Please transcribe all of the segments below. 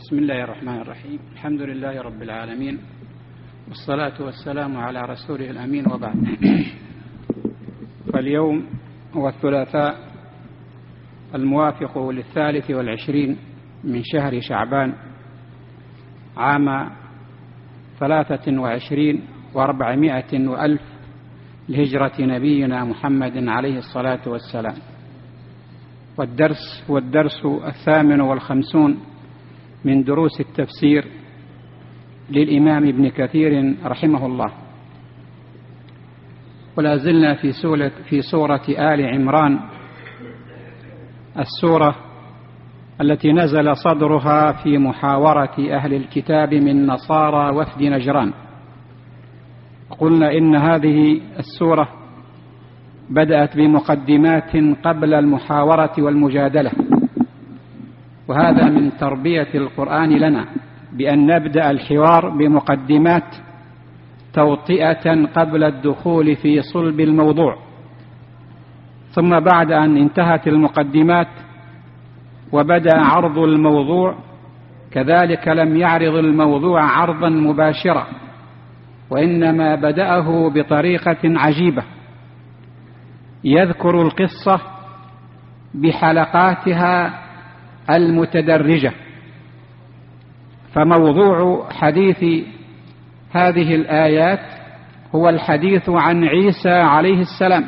بسم الله الرحمن الرحيم. الحمد لله رب العالمين، والصلاة والسلام على رسوله الأمين، وبعد. فاليوم هو الثلاثاء الموافق 23 من شهر شعبان عام 23 و400 وألف لهجرة نبينا محمد عليه الصلاة والسلام. والدرس هو الدرس 58 من دروس التفسير للإمام ابن كثير رحمه الله. ولا زلنا في سورة آل عمران، السورة التي نزل صدرها في محاورة أهل الكتاب من نصارى وفد نجران. قلنا إن هذه السورة بدأت بمقدمات قبل المحاورة والمجادلة، وهذا من تربية القرآن لنا، بأن نبدأ الحوار بمقدمات توطئة قبل الدخول في صلب الموضوع. ثم بعد أن انتهت المقدمات وبدأ عرض الموضوع، كذلك لم يعرض الموضوع عرضا مباشرا، وإنما بدأه بطريقة عجيبة، يذكر القصة بحلقاتها المتدرجة. فموضوع حديث هذه الآيات هو الحديث عن عيسى عليه السلام،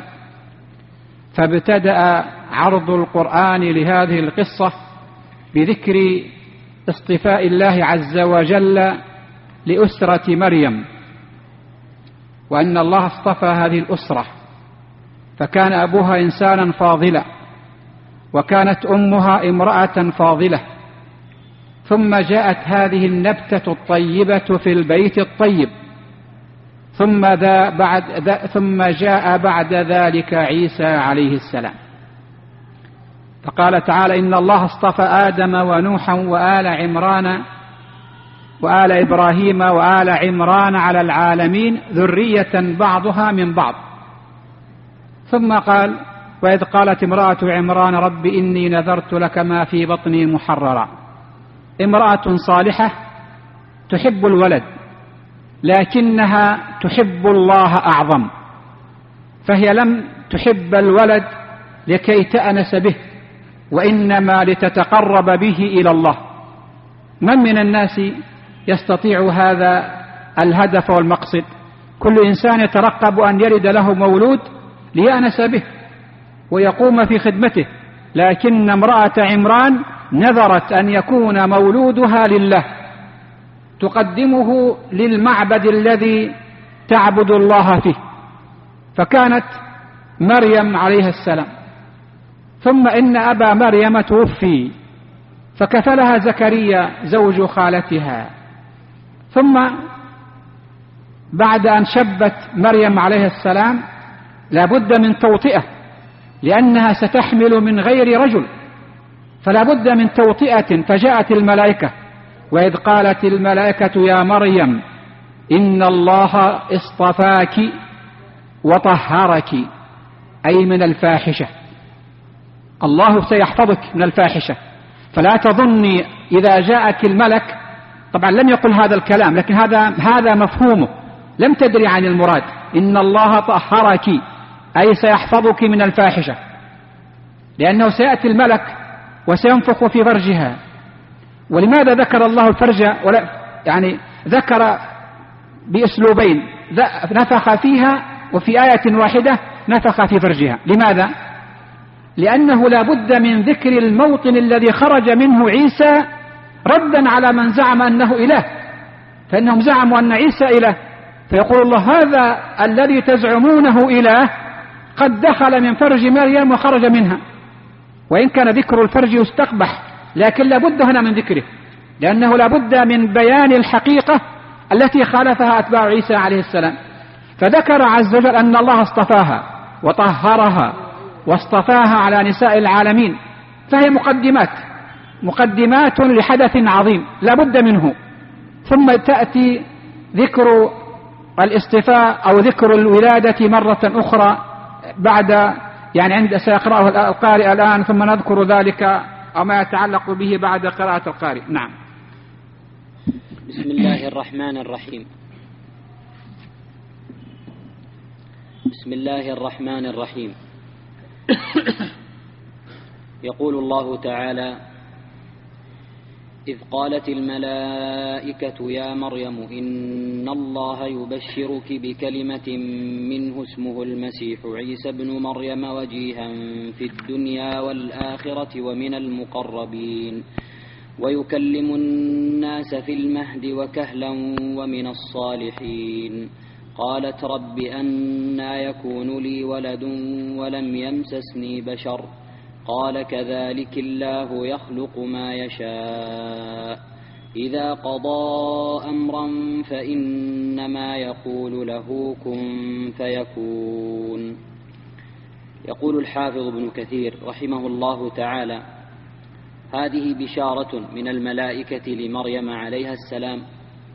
فابتدأ عرض القرآن لهذه القصة بذكر اصطفاء الله عز وجل لأسرة مريم، وأن الله اصطفى هذه الأسرة، فكان أبوها إنسانا فاضلا، وكانت أمها امرأة فاضلة، ثم جاءت هذه النبتة الطيبة في البيت الطيب، ثم جاء بعد ذلك عيسى عليه السلام. فقال تعالى: إن الله اصطفى آدم ونوحا وآل إبراهيم وآل عمران على العالمين ذرية بعضها من بعض. ثم قال: وإذ قالت امرأة عمران رب إني نذرت لك ما في بطني محررا. امرأة صالحة تحب الولد، لكنها تحب الله أعظم، فهي لم تحب الولد لكي تأنس به، وإنما لتتقرب به إلى الله. من الناس يستطيع هذا الهدف والمقصد؟ كل إنسان يترقب أن يلد له مولود ليأنس به ويقوم في خدمته، لكن امرأة عمران نذرت أن يكون مولودها لله، تقدمه للمعبد الذي تعبد الله فيه، فكانت مريم عليه السلام. ثم إن أبا مريم توفي، فكفلها زكريا زوج خالتها. ثم بعد أن شبت مريم عليه السلام لا بد من توطئة، لأنها ستحمل من غير رجل، فلا بد من توطئة. فجاءت الملائكة، وإذ قالت الملائكة يا مريم إن الله اصطفاك وطهرك، أي من الفاحشة. الله سيحفظك من الفاحشة، فلا تظني إذا جاءك الملك، طبعا لم يقل هذا الكلام، لكن هذا مفهومه، لم تدري عن المراد. إن الله طهرك أي سيحفظك من الفاحشة، لأنه سيأتي الملك وسينفخ في فرجها. ولماذا ذكر الله الفرج؟ يعني ذكر بأسلوبين، نفخ فيها، وفي آية واحدة نفخ في فرجها. لماذا؟ لأنه لا بد من ذكر الموطن الذي خرج منه عيسى، ردا على من زعم أنه إله، فإنهم زعموا أن عيسى إله، فيقول الله هذا الذي تزعمونه إله قد دخل من فرج مريم وخرج منها. وإن كان ذكر الفرج يستقبح، لكن لا بد هنا من ذكره، لأنه لا بد من بيان الحقيقة التي خالفها أتباع عيسى عليه السلام. فذكر عز وجل أن الله اصطفاها وطهرها واصطفاها على نساء العالمين، فهي مقدمات لحدث عظيم لا بد منه. ثم تأتي ذكر الاصطفاء أو ذكر الولادة مرة أخرى بعد، يعني عند سيقرأه القارئ الآن، ثم نذكر ذلك أو ما يتعلق به بعد قراءة القارئ. نعم. بسم الله الرحمن الرحيم. بسم الله الرحمن الرحيم. يقول الله تعالى: إذ قالت الملائكة يا مريم إن الله يبشرك بكلمة منه اسمه المسيح عيسى بن مريم وجيها في الدنيا والآخرة ومن المقربين ويكلم الناس في المهد وكهلا ومن الصالحين. قالت رب أنى يكون لي ولد ولم يمسسني بشر قال كذلك الله يخلق ما يشاء إذا قضى أمرا فإنما يقول له كن فيكون. يقول الحافظ ابن كثير رحمه الله تعالى: هذه بشارة من الملائكة لمريم عليها السلام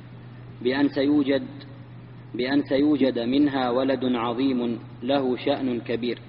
بأن سيوجد منها ولد عظيم له شأن كبير.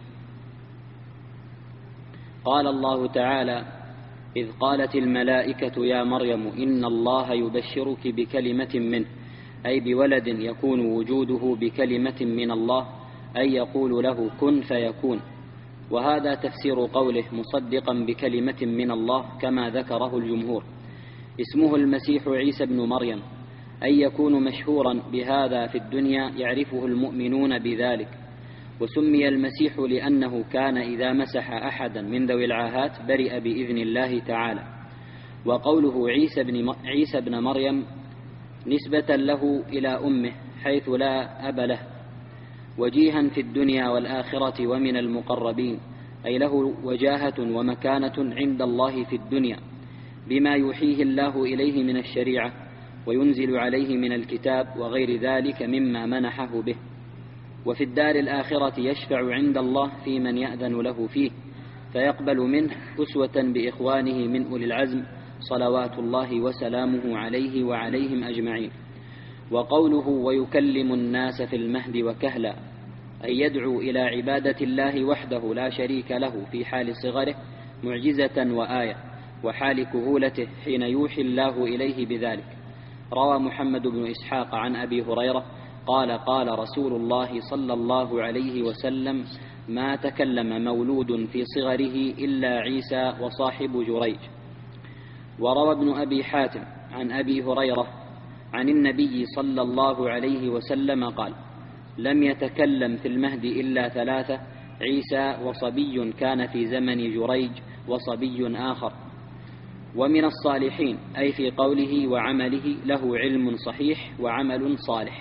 قال الله تعالى: إذ قالت الملائكة يا مريم إن الله يبشرك بكلمة منه، أي بولد يكون وجوده بكلمة من الله، أي يقول له كن فيكون. وهذا تفسير قوله مصدقا بكلمة من الله كما ذكره الجمهور. اسمه المسيح عيسى بن مريم، أي يكون مشهورا بهذا في الدنيا يعرفه المؤمنون بذلك. وسمي المسيح لأنه كان إذا مسح أحدا من ذوي العاهات برئ بإذن الله تعالى. وقوله عيسى بن مريم نسبة له إلى أمه حيث لا أب له. وجيها في الدنيا والآخرة ومن المقربين، أي له وجاهة ومكانة عند الله في الدنيا بما يوحيه الله إليه من الشريعة وينزل عليه من الكتاب وغير ذلك مما منحه به. وفي الدار الآخرة يشفع عند الله في من يأذن له فيه فيقبل منه أسوة بإخوانه من أولي العزم صلوات الله وسلامه عليه وعليهم أجمعين. وقوله ويكلم الناس في المهد وكهلا، أي يدعو إلى عبادة الله وحده لا شريك له في حال صغره معجزة وآية، وحال كهولته حين يوحي الله إليه بذلك. روى محمد بن إسحاق عن أبي هريرة قال: قال رسول الله صلى الله عليه وسلم: ما تكلم مولود في صغره إلا عيسى وصاحب جريج. وروى ابن أبي حاتم عن أبي هريرة عن النبي صلى الله عليه وسلم قال: لم يتكلم في المهد إلا ثلاثة: عيسى وصبي كان في زمن جريج وصبي آخر. ومن الصالحين، أي في قوله وعمله له علم صحيح وعمل صالح.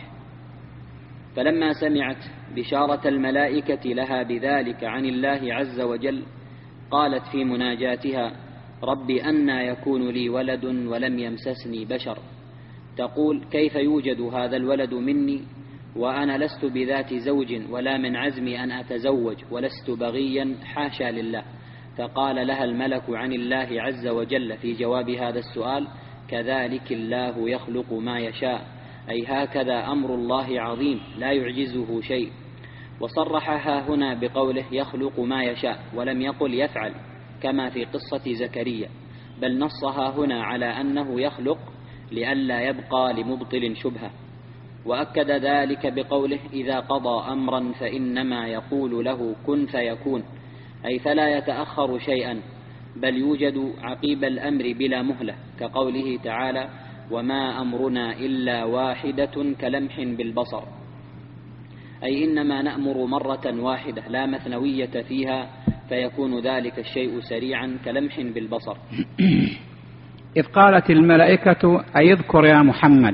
فلما سمعت بشارة الملائكة لها بذلك عن الله عز وجل قالت في مناجاتها: رب أنى يكون لي ولد ولم يمسسني بشر، تقول كيف يوجد هذا الولد مني وأنا لست بذات زوج ولا من عزمي أن أتزوج ولست بغيا، حاشا لله. فقال لها الملك عن الله عز وجل في جواب هذا السؤال: كذلك الله يخلق ما يشاء، أي هكذا أمر الله عظيم لا يعجزه شيء. وصرحها هنا بقوله يخلق ما يشاء ولم يقل يفعل كما في قصة زكريا، بل نصها هنا على أنه يخلق لئلا يبقى لمبطل شبهة. وأكد ذلك بقوله إذا قضى أمرا فإنما يقول له كن فيكون، أي فلا يتأخر شيئا بل يوجد عقيب الأمر بلا مهلة، كقوله تعالى: وما أمرنا إلا واحدة كلمح بالبصر، أي إنما نأمر مرة واحدة لا مثنوية فيها، فيكون ذلك الشيء سريعا كلمح بالبصر. إذ قالت الملائكة أي اذكر يا محمد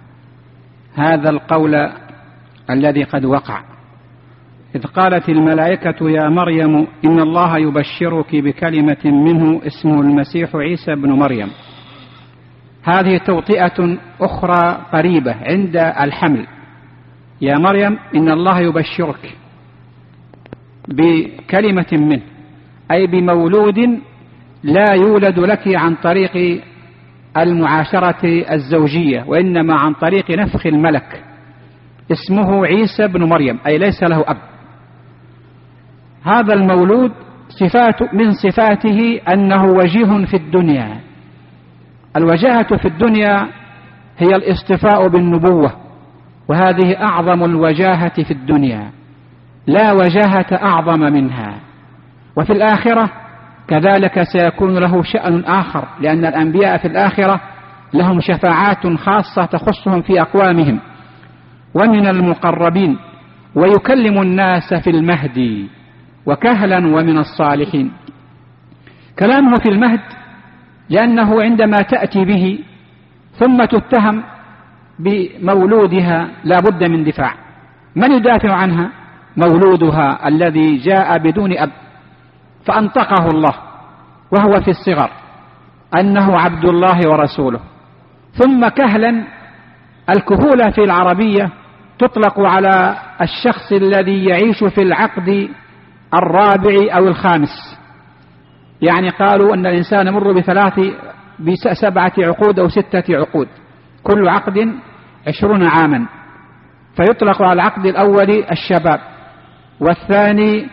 هذا القول الذي قد وقع. إذ قالت الملائكة يا مريم إن الله يبشرك بكلمة منه اسمه المسيح عيسى بن مريم. هذه توطئة أخرى قريبة عند الحمل: يا مريم إن الله يبشرك بكلمة منه، أي بمولود لا يولد لك عن طريق المعاشرة الزوجية، وإنما عن طريق نفخ الملك، اسمه عيسى بن مريم، أي ليس له أب. هذا المولود من صفاته أنه وجيه في الدنيا. الوجاهة في الدنيا هي الاصطفاء بالنبوة، وهذه أعظم الوجاهة في الدنيا، لا وجاهة أعظم منها. وفي الآخرة كذلك سيكون له شأن آخر، لأن الأنبياء في الآخرة لهم شفاعات خاصة تخصهم في أقوامهم ومن المقربين، ويكلم الناس في المهد وكهلا ومن الصالحين. كلامه في المهد لأنه عندما تأتي به ثم تتهم بمولودها لا بد من دفاع. من يدافع عنها؟ مولودها الذي جاء بدون أب فأنطقه الله وهو في الصغر أنه عبد الله ورسوله. ثم كهلا، الكهولة في العربية تطلق على الشخص الذي يعيش في العقد الرابع أو الخامس، يعني قالوا أن الإنسان يمر بسبعة عقود أو 6 عقود، كل عقد 20 عاما، فيطلق على العقد الأول الشباب، والثاني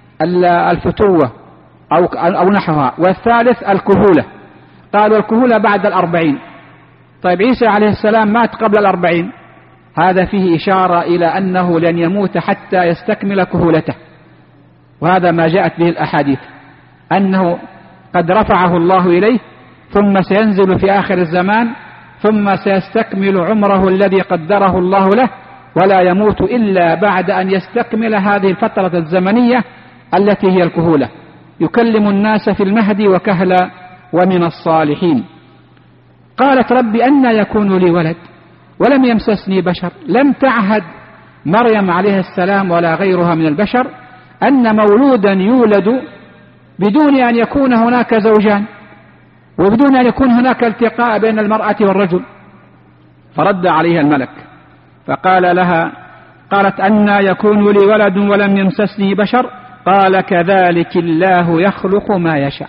الفتوة أو نحوها، والثالث الكهولة. قالوا الكهولة بعد 40. طيب عيسى عليه السلام مات قبل 40، هذا فيه إشارة إلى أنه لن يموت حتى يستكمل كهولته، وهذا ما جاءت به الأحاديث أنه قد رفعه الله إليه ثم سينزل في آخر الزمان ثم سيستكمل عمره الذي قدره الله له، ولا يموت إلا بعد أن يستكمل هذه الفترة الزمنية التي هي الكهولة. يكلم الناس في المهد وكهلا ومن الصالحين. قالت رب أنى يكون لي ولد ولم يمسسني بشر. لم تعهد مريم عليه السلام ولا غيرها من البشر أن مولودا يولد بدون أن يكون هناك زوجان وبدون أن يكون هناك التقاء بين المرأة والرجل. فرد عليها الملك فقال لها، قالت أنى يكون لي ولد ولم يمسسني بشر، قال كذلك الله يخلق ما يشاء،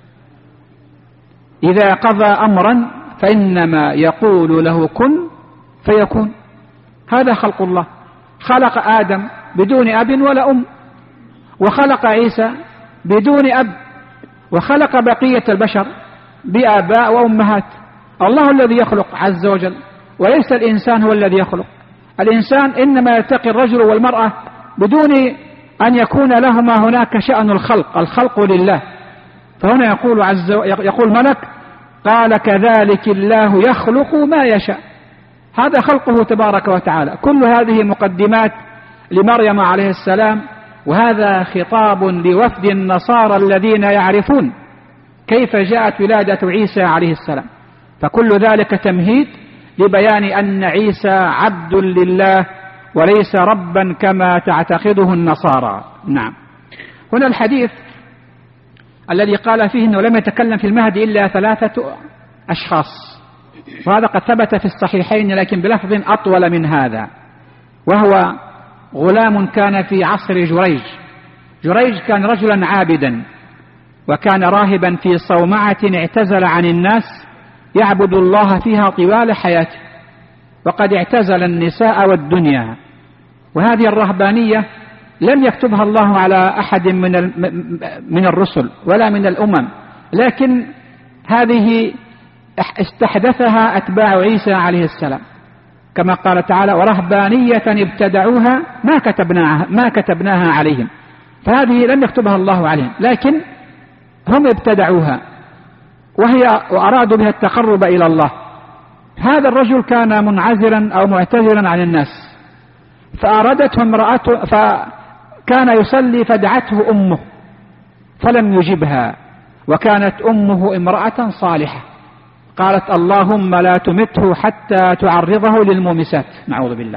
إذا قضى أمرا فإنما يقول له كن فيكون. هذا خلق الله. خلق آدم بدون أب ولا أم، وخلق عيسى بدون أب، وخلق بقية البشر بآباء وأمهات. الله الذي يخلق عز وجل، وليس الإنسان هو الذي يخلق. الإنسان إنما يلتقي الرجل والمرأة بدون أن يكون لهما هناك شأن الخلق. الخلق لله. فهنا يقول ملك قال كذلك الله يخلق ما يشاء. هذا خلقه تبارك وتعالى. كل هذه مقدمات لمريم عليه السلام، وهذا خطاب لوفد النصارى الذين يعرفون كيف جاءت ولادة عيسى عليه السلام. فكل ذلك تمهيد لبيان أن عيسى عبد لله وليس ربا كما تعتقده النصارى. نعم. هنا الحديث الذي قال فيه أنه لم يتكلم في المهد إلا 3 أشخاص، وهذا قد ثبت في الصحيحين لكن بلفظ أطول من هذا، وهو غلام كان في عصر جريج. جريج كان رجلا عابدا، وكان راهبا في صومعة اعتزل عن الناس يعبد الله فيها طوال حياته، وقد اعتزل النساء والدنيا. وهذه الرهبانية لم يكتبها الله على أحد من الرسل ولا من الأمم، لكن هذه استحدثها أتباع عيسى عليه السلام، كما قال تعالى ورهبانية ابتدعوها ما كتبناها عليهم. فهذه لم يكتبها الله عليهم، لكن هم ابتدعوها وأرادوا بها التقرب إلى الله. هذا الرجل كان منعزلا أو معتزلا عن الناس، فأرادته امرأته، فكان يصلي فدعته أمه فلم يجبها، وكانت أمه امرأة صالحة، قالت اللهم لا تمته حتى تعرضه للمومسات، نعوذ بالله.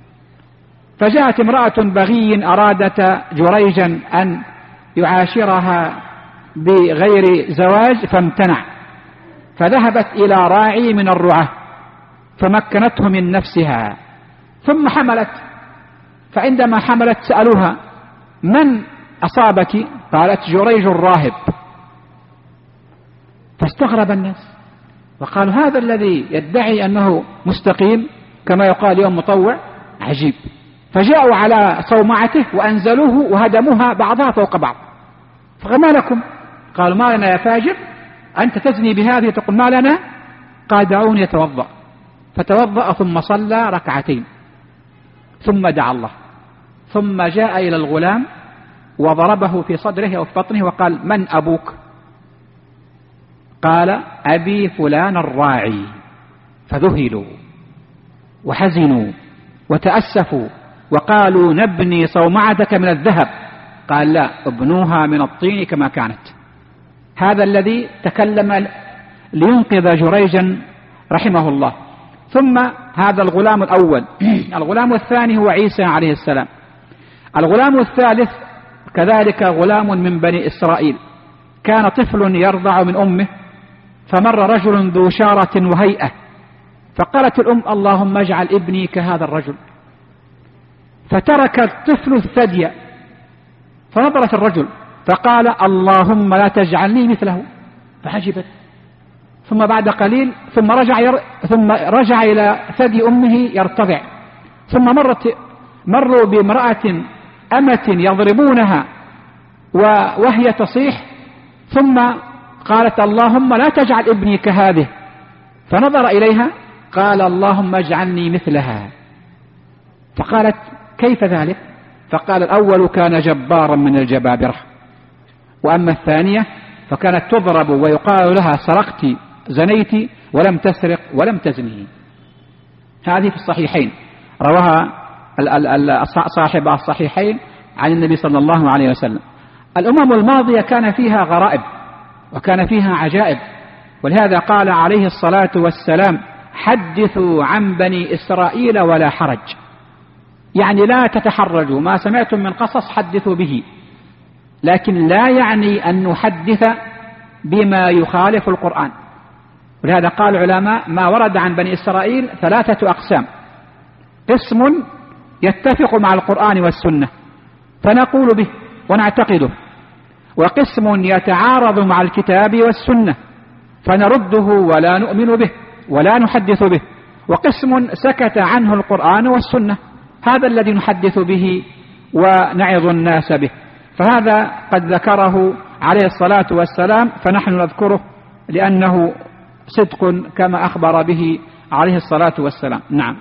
فجاءت امرأة بغي أرادت جريجا أن يعاشرها بغير زواج فامتنع، فذهبت إلى راعي من الرعاة فمكنته من نفسها ثم حملت. فعندما حملت سألوها من أصابك؟ قالت جريج الراهب. فاستغرب الناس وقالوا هذا الذي يدعي أنه مستقيم كما يقال يوم مطوع عجيب. فجاءوا على صومعته وأنزلوه وهدموها بعضها فوق بعض. فما لكم؟ قالوا ما لنا يا فاجر، أنت تزني بهذه تقول ما لنا؟ قال دعوني يتوضأ. فتوضأ ثم صلى ركعتين ثم دعا الله، ثم جاء إلى الغلام وضربه في صدره أو في بطنه وقال: من أبوك؟ قال: أبي فلان الراعي. فذهلوا وحزنوا وتأسفوا وقالوا: نبني صومعتك من الذهب. قال: لا، ابنوها من الطين كما كانت. هذا الذي تكلم لينقذ جريجا رحمه الله. ثم هذا الغلام الأول. الغلام الثاني هو عيسى عليه السلام. الغلام الثالث كذلك غلام من بني إسرائيل، كان طفل يرضع من أمه، فمر رجل ذو شارة وهيئة، فقالت الأم: اللهم اجعل ابني كهذا الرجل. فترك الطفل الثدي، فنظرت الرجل فقال: اللهم لا تجعلني مثله. فعجبت. ثم بعد قليل ثم رجع إلى ثدي أمه يرتضع. ثم مروا بامرأة أمة يضربونها وهي تصيح، ثم قالت: اللهم لا تجعل ابني كهذه. فنظر إليها قال: اللهم اجعلني مثلها. فقالت: كيف ذلك؟ فقال: الأول كان جبارا من الجبابرة، وأما الثانية فكانت تضرب ويقال لها: سرقت، زنيت، ولم تسرق ولم تزني. هذه في الصحيحين، رواها صاحب الصحيحين عن النبي صلى الله عليه وسلم. الأمم الماضية كان فيها غرائب وكان فيها عجائب، ولهذا قال عليه الصلاة والسلام: حدثوا عن بني إسرائيل ولا حرج. يعني لا تتحرجوا، ما سمعتم من قصص حدثوا به، لكن لا يعني أن نحدث بما يخالف القرآن. ولهذا قال العلماء: ما ورد عن بني إسرائيل 3 أقسام: قسم يتفق مع القرآن والسنة فنقول به ونعتقده، وقسم يتعارض مع الكتاب والسنة فنرده ولا نؤمن به ولا نحدث به، وقسم سكت عنه القرآن والسنة، هذا الذي نحدث به ونعظ الناس به. فهذا قد ذكره عليه الصلاة والسلام، فنحن نذكره لأنه صدق كما أخبر به عليه الصلاة والسلام. نعم.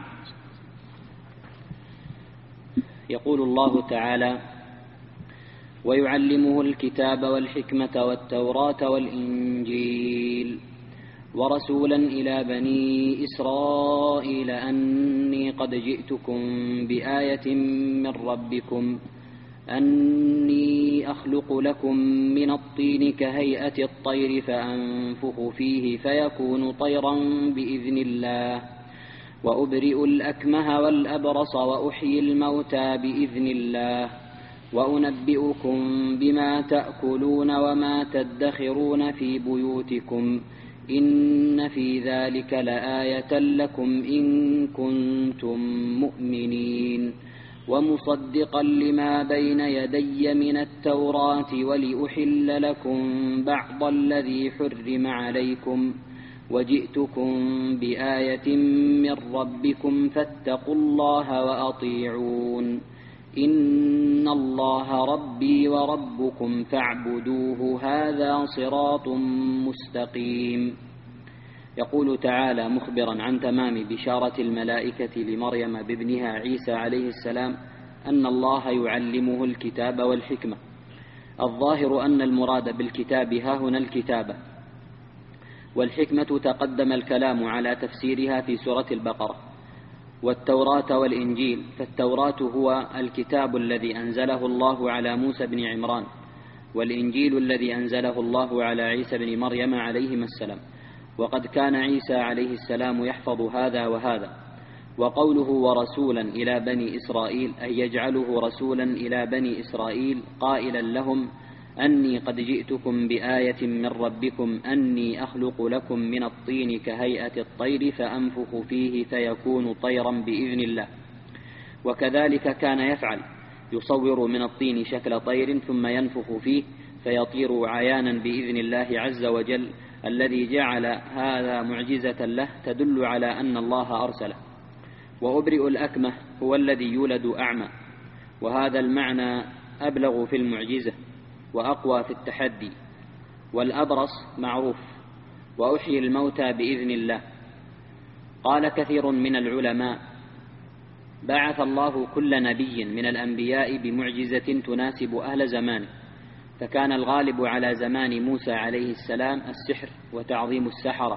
يقول الله تعالى: ويعلمه الكتاب والحكمة والتوراة والإنجيل ورسولا إلى بني إسرائيل أني قد جئتكم بآية من ربكم أني أخلق لكم من الطين كهيئة الطير فأنفخ فيه فيكون طيرا بإذن الله وأبرئ الأكمه والأبرص وأحيي الموتى بإذن الله وأنبئكم بما تأكلون وما تدخرون في بيوتكم إن في ذلك لآية لكم إن كنتم مؤمنين ومصدقا لما بين يدي من التوراة ولأحل لكم بعض الذي حرم عليكم وجئتكم بآية من ربكم فاتقوا الله وأطيعون إن الله ربي وربكم فاعبدوه هذا صراط مستقيم. يقول تعالى مخبرا عن تمام بشارة الملائكة لمريم بابنها عيسى عليه السلام أن الله يعلمه الكتاب والحكمة. الظاهر أن المراد بالكتاب هاهنا الكتابة، والحكمة تقدم الكلام على تفسيرها في سورة البقرة. والتوراة والإنجيل، فالتوراة هو الكتاب الذي أنزله الله على موسى بن عمران، والإنجيل الذي أنزله الله على عيسى بن مريم عليهما السلام. وقد كان عيسى عليه السلام يحفظ هذا وهذا. وقوله ورسولا إلى بني إسرائيل أي يجعله رسولا إلى بني إسرائيل قائلا لهم أني قد جئتكم بآية من ربكم أني أخلق لكم من الطين كهيئة الطير فأنفخ فيه فيكون طيرا بإذن الله. وكذلك كان يفعل، يصور من الطين شكل طير ثم ينفخ فيه فيطير عيانا بإذن الله عز وجل الذي جعل هذا معجزة له تدل على أن الله أرسله. وأبرئ الأكمه هو الذي يولد أعمى، وهذا المعنى أبلغ في المعجزة وأقوى في التحدي. والأبرص معروف. وأحيي الموتى بإذن الله. قال كثير من العلماء: بعث الله كل نبي من الأنبياء بمعجزة تناسب أهل زمانه، فكان الغالب على زمان موسى عليه السلام السحر وتعظيم السحرة،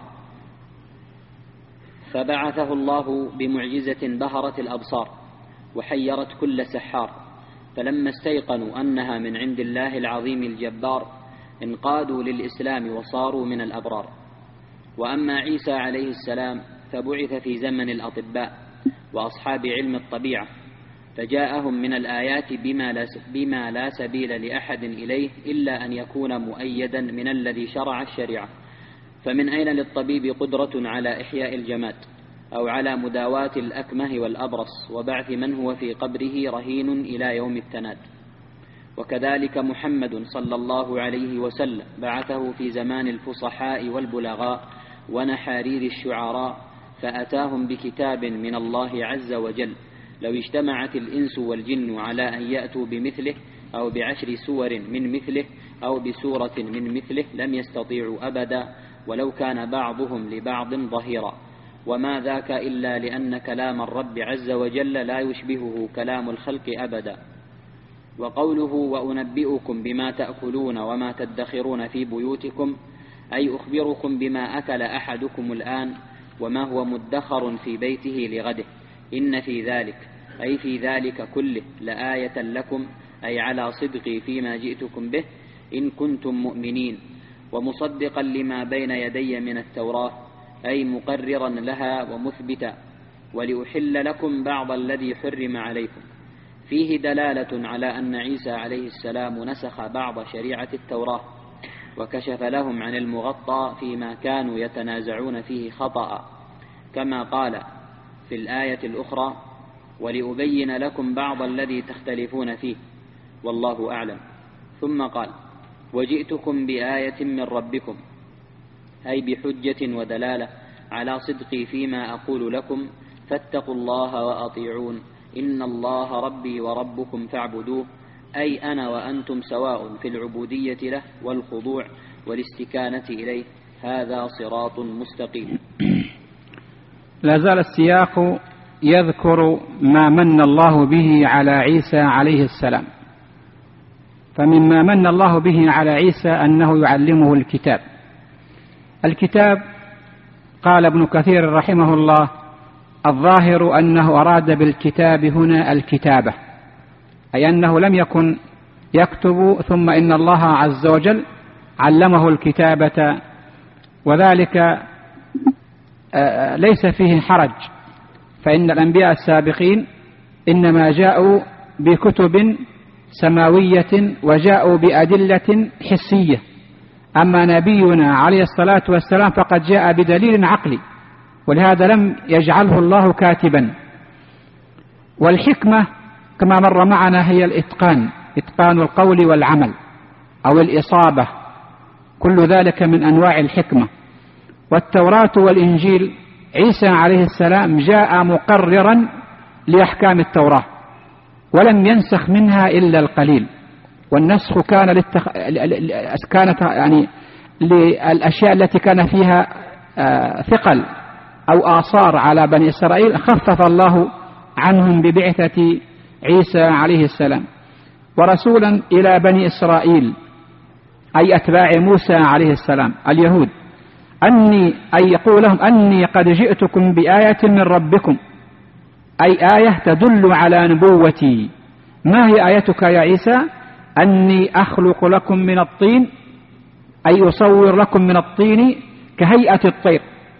فبعثه الله بمعجزة بهرت الأبصار وحيرت كل سحار، فلما استيقنوا أنها من عند الله العظيم الجبار انقادوا للإسلام وصاروا من الأبرار. وأما عيسى عليه السلام فبعث في زمن الأطباء وأصحاب علم الطبيعة، فجاءهم من الآيات بما لا سبيل لأحد إليه إلا أن يكون مؤيدا من الذي شرع الشريعة. فمن أين للطبيب قدرة على إحياء الجماد أو على مداواة الأكمه والأبرص وبعث من هو في قبره رهين إلى يوم التناد؟ وكذلك محمد صلى الله عليه وسلم بعثه في زمان الفصحاء والبلغاء ونحارير الشعراء، فأتاهم بكتاب من الله عز وجل. لو اجتمعت الإنس والجن على أن يأتوا بمثله أو ب10 سور من مثله أو بسورة من مثله لم يستطيعوا أبدا، ولو كان بعضهم لبعض ظهيرا. وما ذاك إلا لأن كلام الرب عز وجل لا يشبهه كلام الخلق أبدا. وقوله: وأنبئكم بما تأكلون وما تدخرون في بيوتكم، أي أخبركم بما أكل أحدكم الآن وما هو مدخر في بيته لغده. إن في ذلك، أي في ذلك كله، لآية لكم، أي على صدقي فيما جئتكم به إن كنتم مؤمنين، ومصدقا لما بين يدي من التوراة، أي مقررا لها ومثبتا، ولأحل لكم بعض الذي حرم عليكم. فيه دلالة على أن عيسى عليه السلام نسخ بعض شريعة التوراة وكشف لهم عن المغطى فيما كانوا يتنازعون فيه خطأ، كما قال في الآية الأخرى: ولأبين لكم بعض الذي تختلفون فيه والله أعلم. ثم قال: وجئتكم بآية من ربكم، أي بحجة ودلالة على صدقي فيما أقول لكم، فاتقوا الله وأطيعون، إن الله ربي وربكم فاعبدوه، أي أنا وأنتم سواء في العبودية له والخضوع والاستكانة إليه، هذا صراط مستقيم. لا زال السياق يذكر ما من الله به على عيسى عليه السلام. فمما من الله به على عيسى أنه يعلمه الكتاب. قال ابن كثير رحمه الله: الظاهر أنه أراد بالكتاب هنا الكتابة، أي أنه لم يكن يكتب ثم إن الله عز وجل علمه الكتابة، وذلك ليس فيه حرج، فإن الأنبياء السابقين إنما جاءوا بكتب سماوية وجاءوا بأدلة حسية، أما نبينا عليه الصلاة والسلام فقد جاء بدليل عقلي، ولهذا لم يجعله الله كاتبا. والحكمة كما مر معنا هي إتقان القول والعمل أو الإصابة، كل ذلك من أنواع الحكمة. والتوراة والإنجيل عيسى عليه السلام جاء مقررا لأحكام التوراة ولم ينسخ منها إلا القليل، والنسخ كانت يعني للأشياء التي كان فيها ثقل أو آثار على بني إسرائيل، خفف الله عنهم ببعثة عيسى عليه السلام. ورسولا إلى بني إسرائيل أي أتباع موسى عليه السلام اليهود، أي يقول لهم: أني قد جئتكم بآية من ربكم، أي آية تدل على نبوتي. ما هي آيتك يا عيسى؟ أني أخلق لكم من الطين، أي أصور لكم من الطين كهيئة الطير،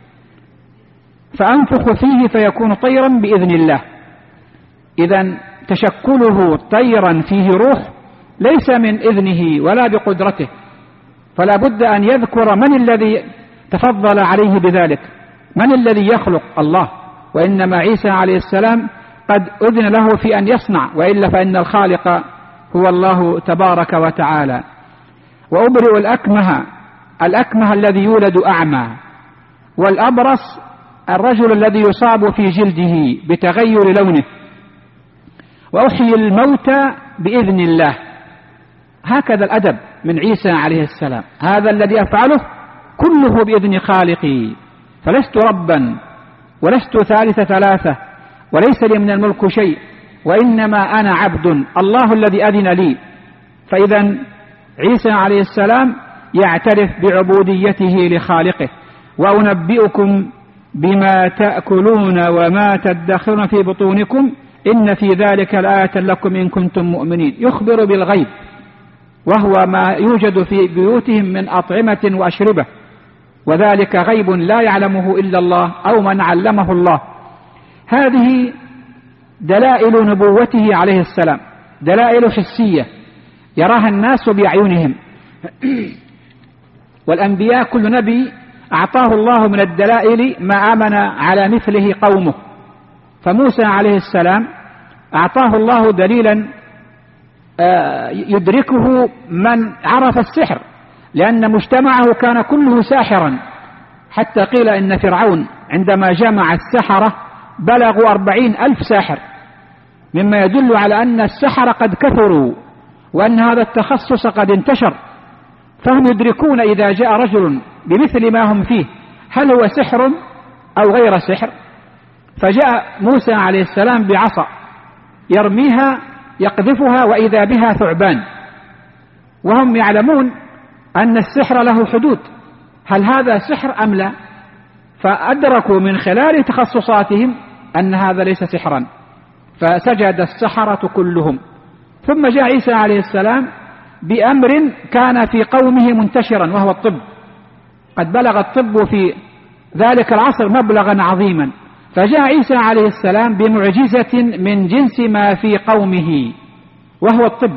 فأنفخ فيه فيكون طيرا بإذن الله. إذن تشكله طيرا فيه روح ليس من إذنه ولا بقدرته، فلا بد أن يذكر من الذي تفضل عليه بذلك، من الذي يخلق؟ الله. وإنما عيسى عليه السلام قد أذن له في أن يصنع، وإلا فإن الخالق هو الله تبارك وتعالى. وأبرئ الأكمه الذي يولد أعمى، والأبرص الرجل الذي يصاب في جلده بتغير لونه، وأحيي الموتى بإذن الله. هكذا الأدب من عيسى عليه السلام، هذا الذي أفعله كله بإذن خالقي، فلست ربا ولست ثالث ثلاثة وليس لي من الملك شيء وإنما أنا عبد الله الذي أذن لي. فإذا عيسى عليه السلام يعترف بعبوديته لخالقه. وأنبئكم بما تأكلون وما تدخرون في بطونكم إن في ذلك لآية لكم إن كنتم مؤمنين. يخبر بالغيب وهو ما يوجد في بيوتهم من أطعمة وأشربة، وذلك غيب لا يعلمه إلا الله أو من علمه الله. هذه دلائل نبوته عليه السلام، دلائل حسية يراها الناس بأعينهم. والأنبياء كل نبي أعطاه الله من الدلائل ما آمن على مثله قومه. فموسى عليه السلام أعطاه الله دليلا يدركه من عرف السحر، لأن مجتمعه كان كله ساحرا، حتى قيل إن فرعون عندما جمع السحرة بلغوا 40,000 ساحر، مما يدل على أن السحرة قد كثروا وأن هذا التخصص قد انتشر. فهم يدركون إذا جاء رجل بمثل ما هم فيه هل هو سحر أو غير سحر. فجاء موسى عليه السلام بعصا يرميها يقذفها وإذا بها ثعبان، وهم يعلمون أن السحر له حدود، هل هذا سحر أم لا؟ فأدركوا من خلال تخصصاتهم أن هذا ليس سحرا، فسجد السحرة كلهم. ثم جاء عيسى عليه السلام بأمر كان في قومه منتشرا وهو الطب، قد بلغ الطب في ذلك العصر مبلغا عظيما، فجاء عيسى عليه السلام بمعجزة من جنس ما في قومه وهو الطب،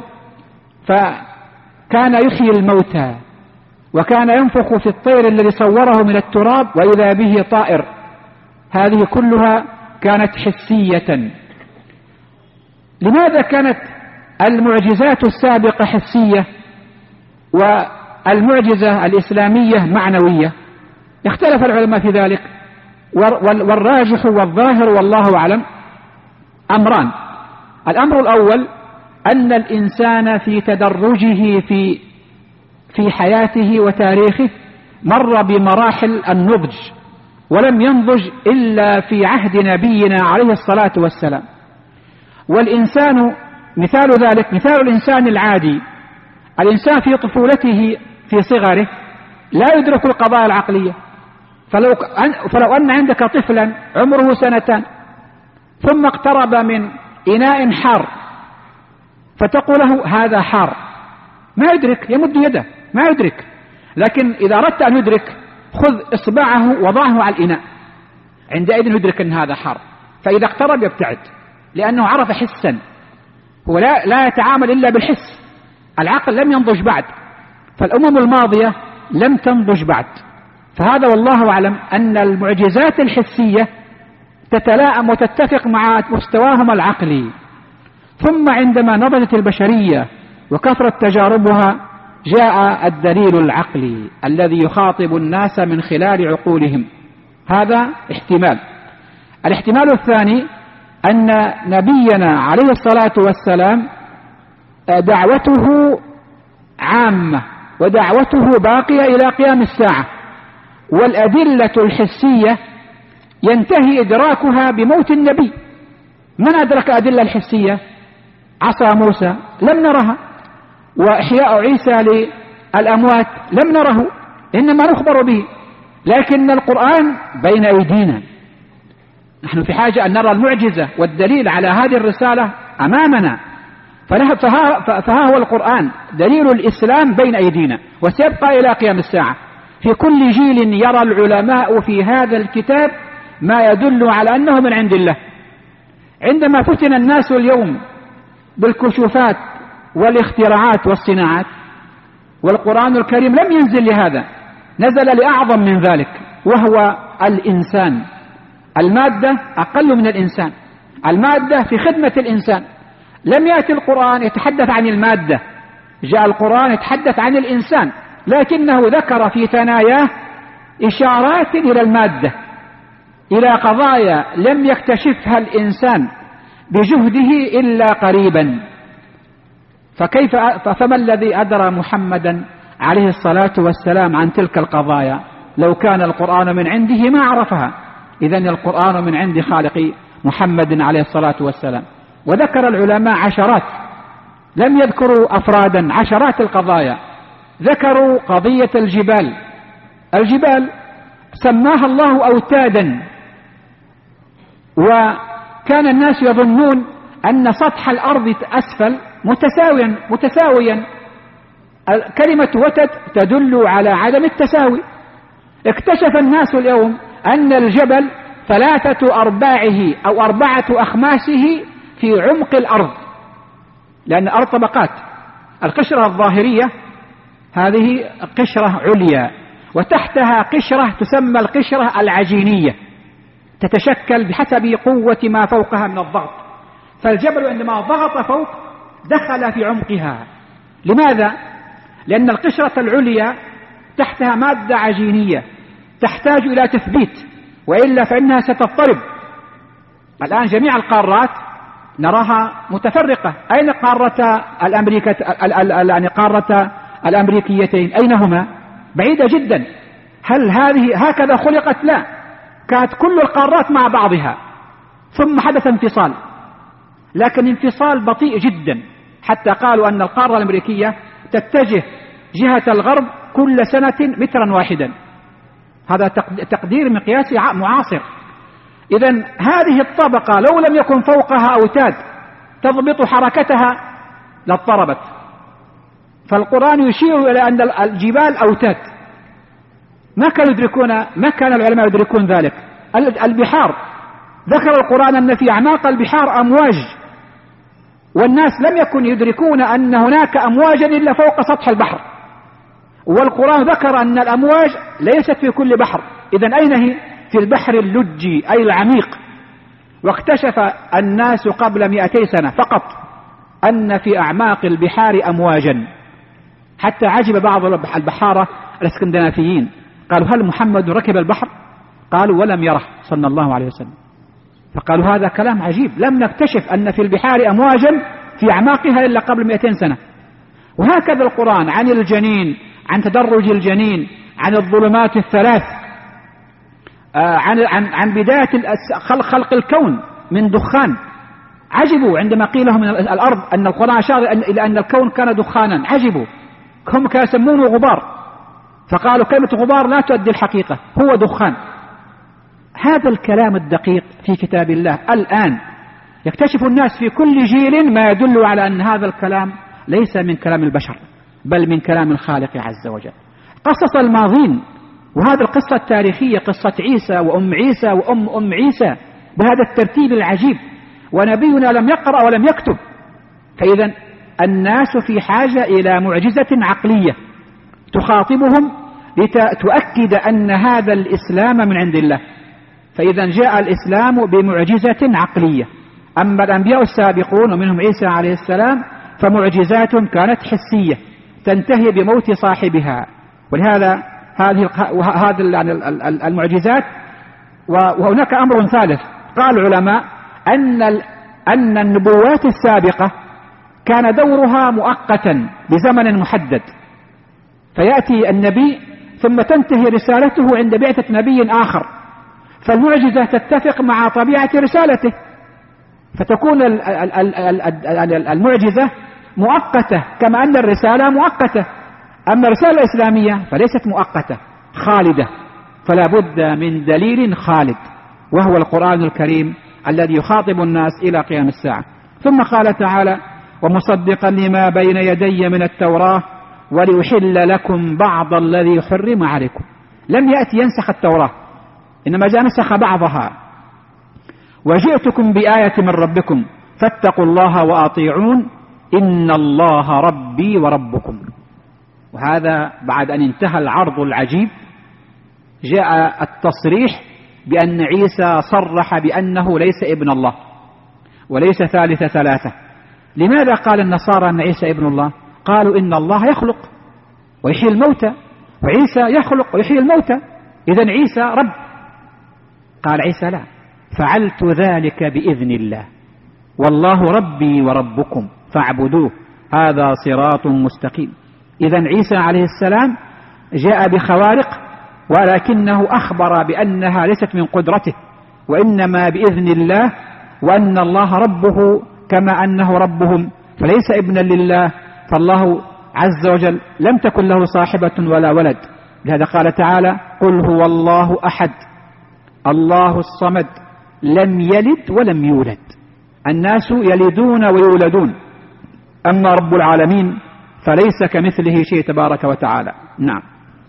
فكان يحيي الموتى وكان ينفخ في الطير الذي صوره من التراب وإذا به طائر. هذه كلها كانت حسية. لماذا كانت المعجزات السابقة حسية والمعجزة الإسلامية معنوية؟ اختلف العلماء في ذلك، والراجح والظاهر والله أعلم أمران. الأمر الأول أن الإنسان في تدرجه في حياته وتاريخه مر بمراحل النضج، ولم ينضج إلا في عهد نبينا عليه الصلاة والسلام. والإنسان مثال ذلك مثال الإنسان العادي. الإنسان في طفولته في صغره لا يدرك القضايا العقلية، فلو أن عندك طفلا عمره 2 سنين ثم اقترب من إناء حار فتقول له هذا حار، ما يدرك، يمد يده ما يدرك. لكن إذا أردت أن يدرك خذ إصبعه وضعه على الإناء، عندئذ يدرك أن هذا حار. فإذا اقترب يبتعد لأنه عرف حسا، هو لا يتعامل إلا بالحس، العقل لم ينضج بعد، فالأمم الماضية لم تنضج بعد. فهذا والله أعلم أن المعجزات الحسية تتلائم وتتفق مع مستواهم العقلي. ثم عندما نضجت البشرية وكثرت تجاربها جاء الدليل العقلي الذي يخاطب الناس من خلال عقولهم. هذا احتمال. الاحتمال الثاني أن نبينا عليه الصلاة والسلام دعوته عامة ودعوته باقية إلى قيام الساعة، والأدلة الحسية ينتهي إدراكها بموت النبي. من أدرك أدلة الحسية؟ عصا موسى لم نرها، وإحياء عيسى للأموات لم نره، إنما نخبر به. لكن القرآن بين أيدينا، نحن في حاجة أن نرى المعجزة والدليل على هذه الرسالة أمامنا. فها هو القرآن دليل الإسلام بين أيدينا، وسيبقى إلى قيام الساعة. في كل جيل يرى العلماء في هذا الكتاب ما يدل على أنه من عند الله. عندما فتن الناس اليوم بالكشوفات والاختراعات والصناعات، والقرآن الكريم لم ينزل لهذا، نزل لأعظم من ذلك، وهو الإنسان. المادة أقل من الإنسان، المادة في خدمة الإنسان. لم يأتي القرآن يتحدث عن المادة، جاء القرآن يتحدث عن الإنسان، لكنه ذكر في ثناياه إشارات إلى المادة، إلى قضايا لم يكتشفها الإنسان بجهده إلا قريبا. فما الذي أدرى محمدا عليه الصلاة والسلام عن تلك القضايا؟ لو كان القرآن من عنده ما عرفها، إذن القرآن من عند خالق محمد عليه الصلاة والسلام. وذكر العلماء عشرات، لم يذكروا أفرادا، عشرات القضايا. ذكروا قضية الجبال. الجبال سماها الله أوتادا، وكان الناس يظنون أن سطح الأرض أسفل متساويا. كلمة وتد تدل على عدم التساوي. اكتشف الناس اليوم أن الجبل 3 أرباعه أو 4 أخماسه في عمق الأرض، لأن الأرض طبقات. القشرة الظاهرية هذه قشرة عليا، وتحتها قشرة تسمى القشرة العجينية، تتشكل بحسب قوة ما فوقها من الضغط. فالجبل عندما ضغط فوق دخل في عمقها. لماذا؟ لأن القشرة العليا تحتها مادة عجينية تحتاج إلى تثبيت، وإلا فإنها ستضطرب. الآن جميع القارات نراها متفرقة. أين قارة الأمريكيتين؟ أين هما؟ بعيدة جدا. هل هذه هكذا خلقت؟ لا، كانت كل القارات مع بعضها، ثم حدث انفصال، لكن انفصال بطيء جدا، حتى قالوا أن القارة الأمريكية تتجه جهة الغرب كل سنة مترا واحدا. هذا تقدير مقياسي معاصر. إذن هذه الطبقة لو لم يكن فوقها أوتاد تضبط حركتها لاضطربت. فالقرآن يشير إلى أن الجبال أوتاد. ما كان العلماء يدركون ذلك. البحار، ذكر القرآن أن في أعماق البحار أمواج، والناس لم يكن يدركون أن هناك أمواجا إلا فوق سطح البحر. والقرآن ذكر أن الأمواج ليست في كل بحر. إذن أين هي؟ في البحر اللجي أي العميق. واكتشف الناس قبل 200 سنة فقط أن في أعماق البحار أمواجا، حتى عجب بعض البحارة الاسكندنافيين، قالوا هل محمد ركب البحر؟ قالوا ولم يره صلى الله عليه وسلم. فقالوا هذا كلام عجيب، لم نكتشف أن في البحار أمواجا في أعماقها إلا قبل 200 سنة. وهكذا القرآن عن الجنين، عن تدرج الجنين، عن الظلمات الثلاث، عن بداية خلق الكون من دخان. عجبوا عندما قيل لهم من الأرض أن القرآن أشار إلى أن الكون كان دخانا، عجبوا، هم كانوا يسمونه غبار، فقالوا كلمة غبار لا تؤدي الحقيقة، هو دخان. هذا الكلام الدقيق في كتاب الله الآن يكتشف الناس في كل جيل ما يدل على أن هذا الكلام ليس من كلام البشر بل من كلام الخالق عز وجل. قصص الماضين، وهذه القصة التاريخية قصة عيسى وأم عيسى وأم عيسى بهذا الترتيب العجيب، ونبينا لم يقرأ ولم يكتب. فإذا الناس في حاجة إلى معجزة عقلية تخاطبهم لتؤكد أن هذا الإسلام من عند الله. فإذا جاء الإسلام بمعجزة عقلية. أما الأنبياء السابقون ومنهم عيسى عليه السلام فمعجزات كانت حسية تنتهي بموت صاحبها. ولهذا هذه المعجزات. وهناك أمر ثالث، قال العلماء أن النبوات السابقة كان دورها مؤقتا بزمن محدد، فيأتي النبي ثم تنتهي رسالته عند بعثة نبي آخر، فالمعجزة تتفق مع طبيعة رسالته، فتكون المعجزة مؤقتة كما أن الرسالة مؤقتة. أما الرسالة الإسلامية فليست مؤقتة، خالدة، فلا بد من دليل خالد، وهو القرآن الكريم الذي يخاطب الناس إلى قيام الساعة. ثم قال تعالى: ومصدقا لما بين يدي من التوراة ولأحل لكم بعض الذي حرم عليكم. لم يأتي ينسخ التوراة، إنما جاء نسخ بعضها. وجئتكم بآية من ربكم فاتقوا الله وأطيعون إن الله ربي وربكم. وهذا بعد أن انتهى العرض العجيب جاء التصريح بأن عيسى صرح بأنه ليس ابن الله وليس ثالث ثلاثة. لماذا قال النصارى أن عيسى ابن الله؟ قالوا إن الله يخلق ويحيي الموتى، وعيسى يخلق ويحيي الموتى، إذن عيسى رب. قال عيسى: لا، فعلت ذلك بإذن الله، والله ربي وربكم فاعبدوه، هذا صراط مستقيم. إذن عيسى عليه السلام جاء بخوارق ولكنه أخبر بأنها ليست من قدرته وإنما بإذن الله، وأن الله ربه كما أنه ربهم، فليس ابنا لله، فالله عز وجل لم تكن له صاحبة ولا ولد. لهذا قال تعالى: قل هو الله أحد الله الصمد لم يلد ولم يولد. الناس يلدون ويولدون، أما رب العالمين فليس كمثله شيء تبارك وتعالى. نعم.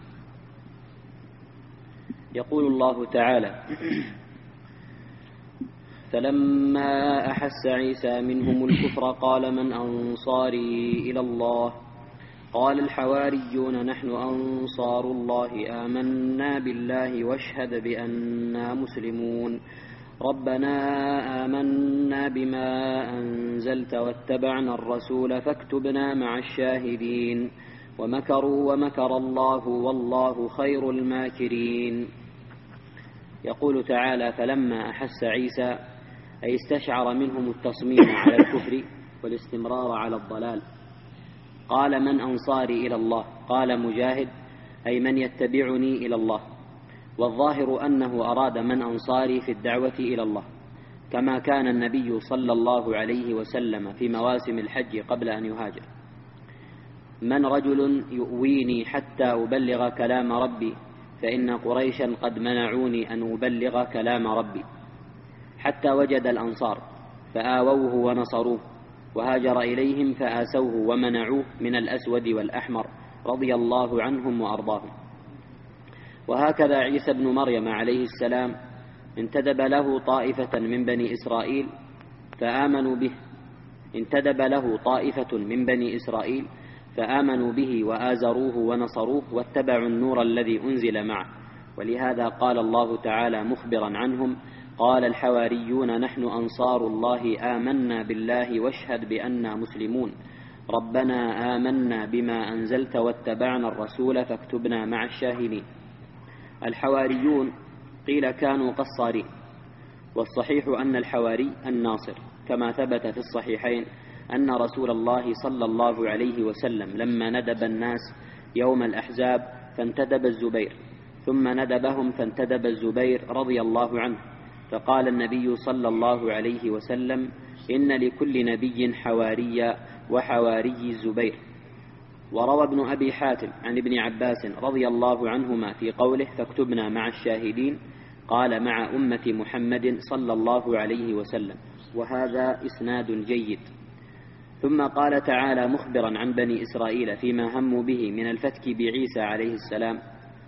يقول الله تعالى: فلما أحس عيسى منهم الكفر قال من أنصاري إلى الله؟ قال الحواريون نحن أنصار الله آمنا بالله واشهد بأننا مسلمون. ربنا آمنا بما أنزلت واتبعنا الرسول فاكتبنا مع الشاهدين. ومكروا ومكر الله والله خير الماكرين. يقول تعالى: فلما أحس عيسى، أي استشعر منهم التصميم على الكفر والاستمرار على الضلال. قال: من أنصاري إلى الله؟ قال مجاهد: أي من يتبعني إلى الله. والظاهر أنه أراد من أنصاري في الدعوة إلى الله، كما كان النبي صلى الله عليه وسلم في مواسم الحج قبل أن يهاجر: من رجل يؤويني حتى أبلغ كلام ربي، فإن قريشا قد منعوني أن أبلغ كلام ربي. حتى وجد الأنصار فآووه ونصروه، وهاجر إليهم فآسوه ومنعوه من الأسود والأحمر رضي الله عنهم وأرضاهم. وهكذا عيسى بن مريم عليه السلام انتدب له طائفة من بني إسرائيل فآمنوا به، انتدب له طائفة من بني إسرائيل فآمنوا به وآزروه ونصروه واتبعوا النور الذي أنزل معه. ولهذا قال الله تعالى مخبرا عنهم: قال الحواريون نحن أنصار الله آمنا بالله واشهد بأننا مسلمون. ربنا آمنا بما أنزلت واتبعنا الرسول فاكتبنا مع الشاهدين. الحواريون قيل كانوا قصارين، والصحيح أن الحواري الناصر، كما ثبت في الصحيحين أن رسول الله صلى الله عليه وسلم لما ندب الناس يوم الأحزاب فانتدب الزبير، ثم ندبهم فانتدب الزبير رضي الله عنه، فقال النبي صلى الله عليه وسلم: إن لكل نبي حواريا وحواري الزبير. وروى ابن أبي حاتم عن ابن عباس رضي الله عنهما في قوله فاكتبنا مع الشاهدين، قال: مع أمة محمد صلى الله عليه وسلم، وهذا إسناد جيد. ثم قال تعالى مخبرا عن بني إسرائيل فيما هموا به من الفتك بعيسى عليه السلام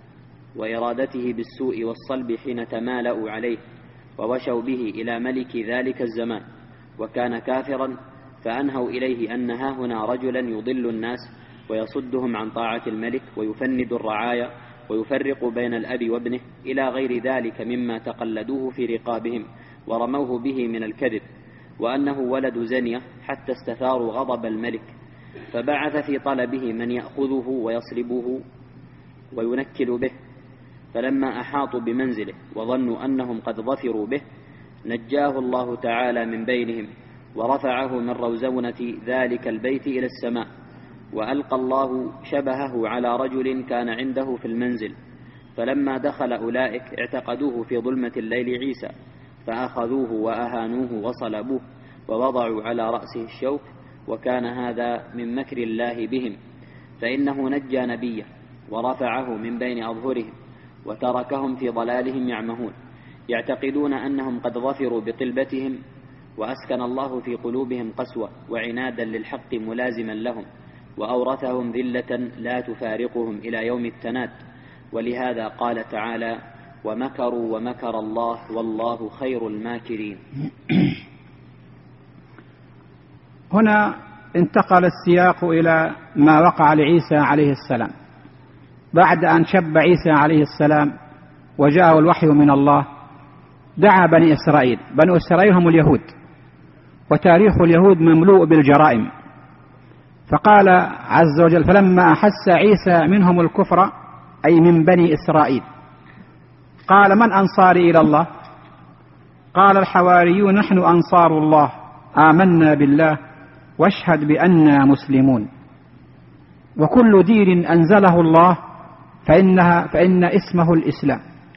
وإرادته بالسوء والصلب حين تمالأوا عليه ووشوا به إلى ملك ذلك الزمان، وكان كافرا، فأنهوا إليه أن هاهنا رجلا يضل الناس ويصدهم عن طاعة الملك ويفند الرعايا ويفرق بين الأب وابنه إلى غير ذلك مما تقلدوه في رقابهم ورموه به من الكذب، وأنه ولد زنية، حتى استثاروا غضب الملك، فبعث في طلبه من يأخذه ويصلبه وينكل به. فلما أحاطوا بمنزله وظنوا أنهم قد ظفروا به نجاه الله تعالى من بينهم ورفعه من روزونة ذلك البيت إلى السماء، وألقى الله شبهه على رجل كان عنده في المنزل، فلما دخل أولئك اعتقدوه في ظلمة الليل عيسى، فأخذوه وأهانوه وصلبوه ووضعوا على رأسه الشوك، وكان هذا من مكر الله بهم، فإنه نجى نبيه ورفعه من بين أظهرهم وتركهم في ضلالهم يعمهون، يعتقدون أنهم قد ظفروا بطلبتهم، وأسكن الله في قلوبهم قسوة وعنادا للحق ملازما لهم، وأورثهم ذلة لا تفارقهم إلى يوم التناد. ولهذا قال تعالى: ومكروا ومكر الله والله خير الماكرين. هنا انتقل السياق إلى ما وقع لعيسى عليه السلام بعد أن شب عيسى عليه السلام وجاءه الوحي من الله. دعا بني إسرائيل، بني إسرائيل هم اليهود، وتاريخ اليهود مملوء بالجرائم. فقال عز وجل: فلما أحس عيسى منهم الكفر، أي من بني إسرائيل، قال: من أنصاري إلى الله؟ قال الحواريون نحن أنصار الله آمنا بالله واشهد بأننا مسلمون. وكل دين أنزله الله فإن اسمه الإسلام،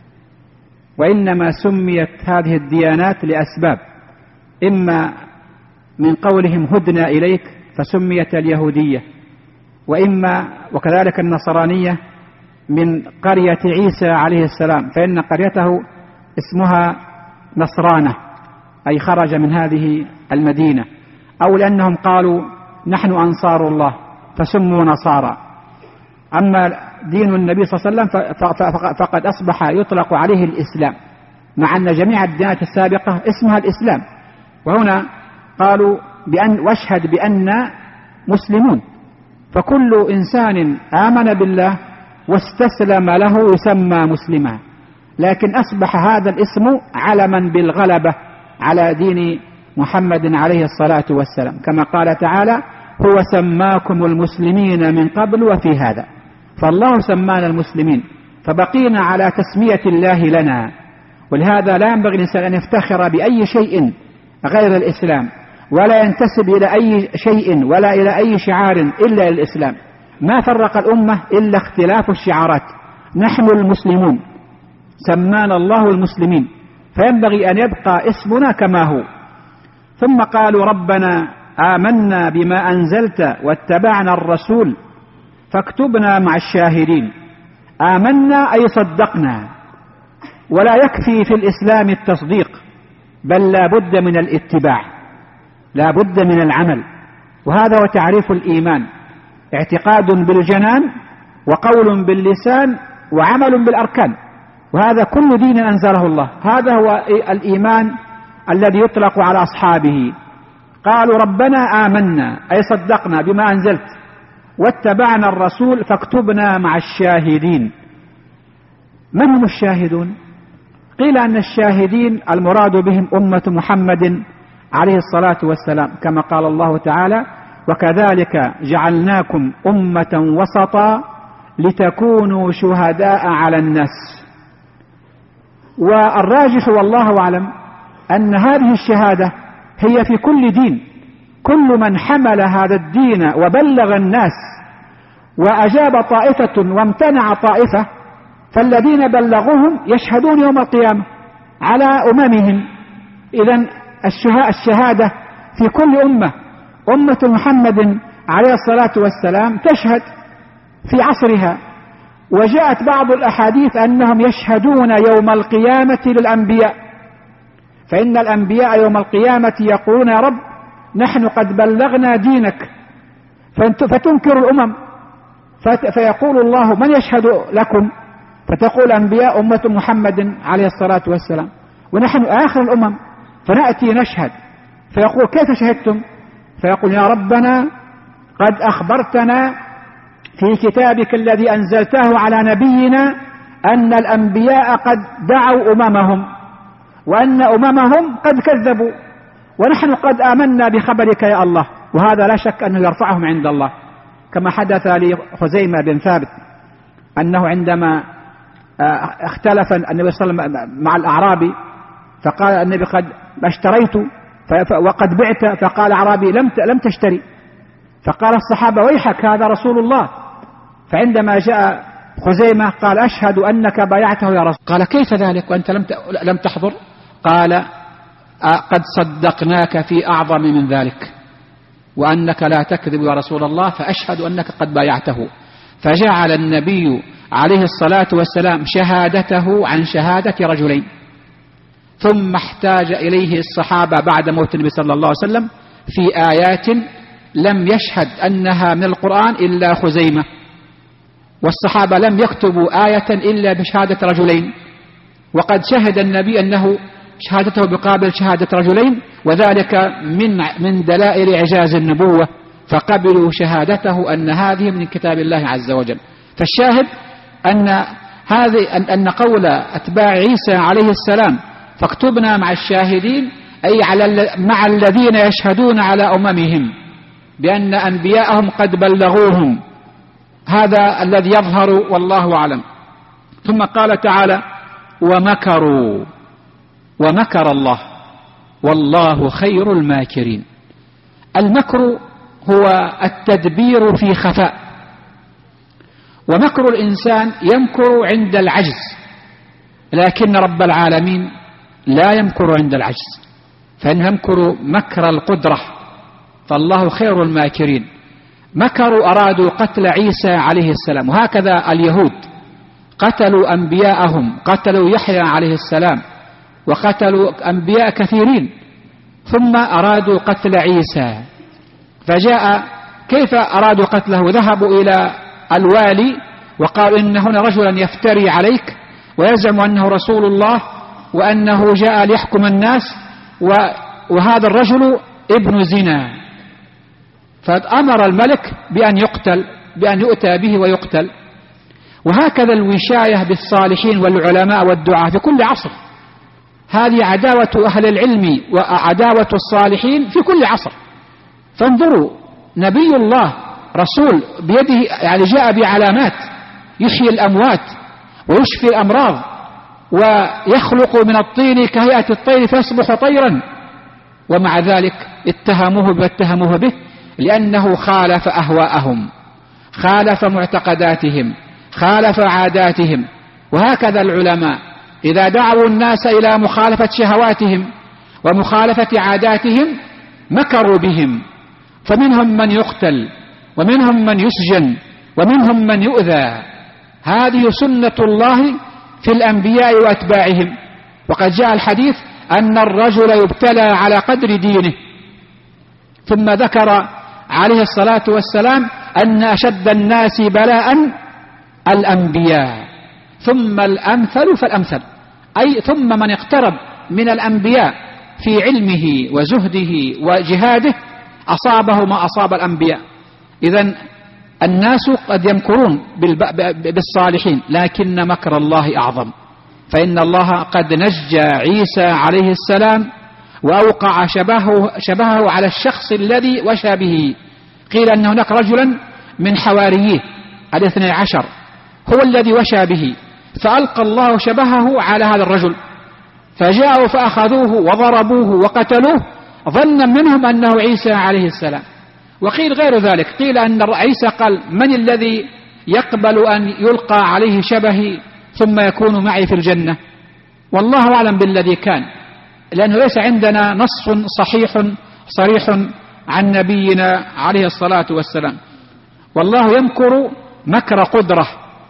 وإنما سميت هذه الديانات لأسباب، إما من قولهم هدنا إليك فسميت اليهودية، وإما وكذلك النصرانية من قرية عيسى عليه السلام فإن قريته اسمها نصرانة أي خرج من هذه المدينة، أو لأنهم قالوا نحن أنصار الله فسموا نصارى. أما دين النبي صلى الله عليه وسلم فقد أصبح يطلق عليه الإسلام، مع أن جميع الديانات السابقة اسمها الإسلام. وهنا قالوا واشهد بأن مسلمون، فكل إنسان آمن بالله واستسلم له يسمى مسلما، لكن أصبح هذا الاسم علما بالغلبة على دين محمد عليه الصلاة والسلام، كما قال تعالى هو سماكم المسلمين من قبل وفي هذا، فالله سمانا المسلمين فبقينا على تسمية الله لنا. ولهذا لا ينبغي الإنسان أن يفتخر بأي شيء غير الإسلام، ولا ينتسب إلى أي شيء ولا إلى أي شعار إلا الإسلام. ما فرق الأمة إلا اختلاف الشعارات. نحن المسلمون سمانا الله المسلمين، فينبغي أن يبقى اسمنا كما هو. ثم قالوا ربنا آمنا بما أنزلت واتبعنا الرسول فاكتبنا مع الشاهدين. آمنا أي صدقنا، ولا يكفي في الإسلام التصديق، بل لا بد من الاتباع، لا بد من العمل. وهذا هو تعريف الإيمان: اعتقاد بالجنان وقول باللسان وعمل بالأركان، وهذا كل دين أنزله الله. هذا هو الإيمان الذي يطلق على أصحابه. قالوا ربنا آمنا أي صدقنا بما أنزلت واتبعنا الرسول فاكتبنا مع الشاهدين. من هم الشاهدون؟ قيل أن الشاهدين المراد بهم أمة محمد عليه الصلاة والسلام، كما قال الله تعالى وكذلك جعلناكم أمة وسطا لتكونوا شهداء على الناس. والراجح والله أعلم أن هذه الشهادة هي في كل دين، كل من حمل هذا الدين وبلغ الناس وأجاب طائفة وامتنع طائفة، فالذين بلغوهم يشهدون يوم القيامة على أممهم. إذن الشهادة في كل أمة. أمة محمد عليه الصلاة والسلام تشهد في عصرها، وجاءت بعض الأحاديث أنهم يشهدون يوم القيامة للأنبياء، فإن الأنبياء يوم القيامة يقولون يا رب نحن قد بلغنا دينك فتنكر الأمم، فيقول الله من يشهد لكم؟ فتقول أنبياء أمة محمد عليه الصلاة والسلام، ونحن آخر الأمم، فنأتي نشهد، فيقول كيف شهدتم؟ فيقول يا ربنا قد أخبرتنا في كتابك الذي أنزلته على نبينا أن الأنبياء قد دعوا أممهم وأن أممهم قد كذبوا، ونحن قد آمنا بخبرك يا الله. وهذا لا شك أنه يرفعهم عند الله، كما حدث لخزيمة بن ثابت أنه عندما اختلف النبي صلى الله عليه وسلم مع الأعرابي فقال النبي قد اشتريت وقد بعت، فقال الأعرابي لم تشتري، فقال الصحابة ويحك هذا رسول الله. فعندما جاء خزيمة قال أشهد أنك بايعته يا رسول. قال كيف ذلك وأنت لم تحضر؟ قال قد صدقناك في أعظم من ذلك، وأنك لا تكذب يا رسول الله، فأشهد أنك قد بايعته. فجعل النبي عليه الصلاة والسلام شهادته عن شهادة رجلين، ثم احتاج إليه الصحابة بعد موت النبي صلى الله عليه وسلم في آيات لم يشهد أنها من القرآن إلا خزيمة، والصحابة لم يكتبوا آية إلا بشهادة رجلين، وقد شهد النبي أنه شهادته بقابل شهادة رجلين، وذلك من دلائل إعجاز النبوة، فقبلوا شهادته أن هذه من كتاب الله عز وجل. فالشاهد أن قول أتباع عيسى عليه السلام فاكتبنا مع الشاهدين أي مع الذين يشهدون على أممهم بأن أنبياءهم قد بلغوهم، هذا الذي يظهر والله أعلم. ثم قال تعالى ومكروا ومكر الله والله خير الماكرين. المكر هو التدبير في خفاء، ومكر الإنسان يمكر عند العجز، لكن رب العالمين لا يمكر عند العجز، فإنه يمكر مكر القدرة، فالله خير الماكرين. مكروا أرادوا قتل عيسى عليه السلام، وهكذا اليهود قتلوا أنبياءهم، قتلوا يحيى عليه السلام وقتلوا أنبياء كثيرين، ثم أرادوا قتل عيسى. فجاء كيف أرادوا قتله؟ ذهبوا إلى الوالي وقالوا إن هنا رجلا يفتري عليك ويزعم أنه رسول الله وأنه جاء ليحكم الناس، وهذا الرجل ابن زنا. فأمر الملك بأن يقتل، بأن يؤتى به ويقتل. وهكذا الوشاية بالصالحين والعلماء والدعاة في كل عصر، هذه عداوة أهل العلم وعداوة الصالحين في كل عصر. فانظروا، نبي الله رسول بيده يعني جاء بعلامات، يحيي الأموات ويشفي الأمراض ويخلق من الطين كهيئة الطير فيصبح طيرا، ومع ذلك اتهموه به لأنه خالف أهواءهم، خالف معتقداتهم، خالف عاداتهم. وهكذا العلماء إذا دعوا الناس إلى مخالفة شهواتهم ومخالفة عاداتهم مكروا بهم، فمنهم من يقتل ومنهم من يسجن ومنهم من يؤذى. هذه سنة الله في الأنبياء وأتباعهم. وقد جاء الحديث أن الرجل يبتلى على قدر دينه، ثم ذكر عليه الصلاة والسلام أن أشد الناس بلاء الأنبياء، ثم الأمثل فالأمثل، أي ثم من اقترب من الأنبياء في علمه وزهده وجهاده أصابه ما أصاب الأنبياء. إذن الناس قد يمكرون بالصالحين، لكن مكر الله أعظم، فإن الله قد نجى عيسى عليه السلام وأوقع شبهه على الشخص الذي وشى به. قيل أن هناك رجلا من حواريه 12 هو الذي وشى به، فألقى الله شبهه على هذا الرجل، فجاءوا فأخذوه وضربوه وقتلوه ظنا منهم أنه عيسى عليه السلام. وقيل غير ذلك، قيل أن عيسى قال من الذي يقبل أن يلقى عليه شبهي ثم يكون معي في الجنة؟ والله أعلم بالذي كان، لأنه ليس عندنا نص صحيح صريح عن نبينا عليه الصلاة والسلام. والله يمكر مكر قدرة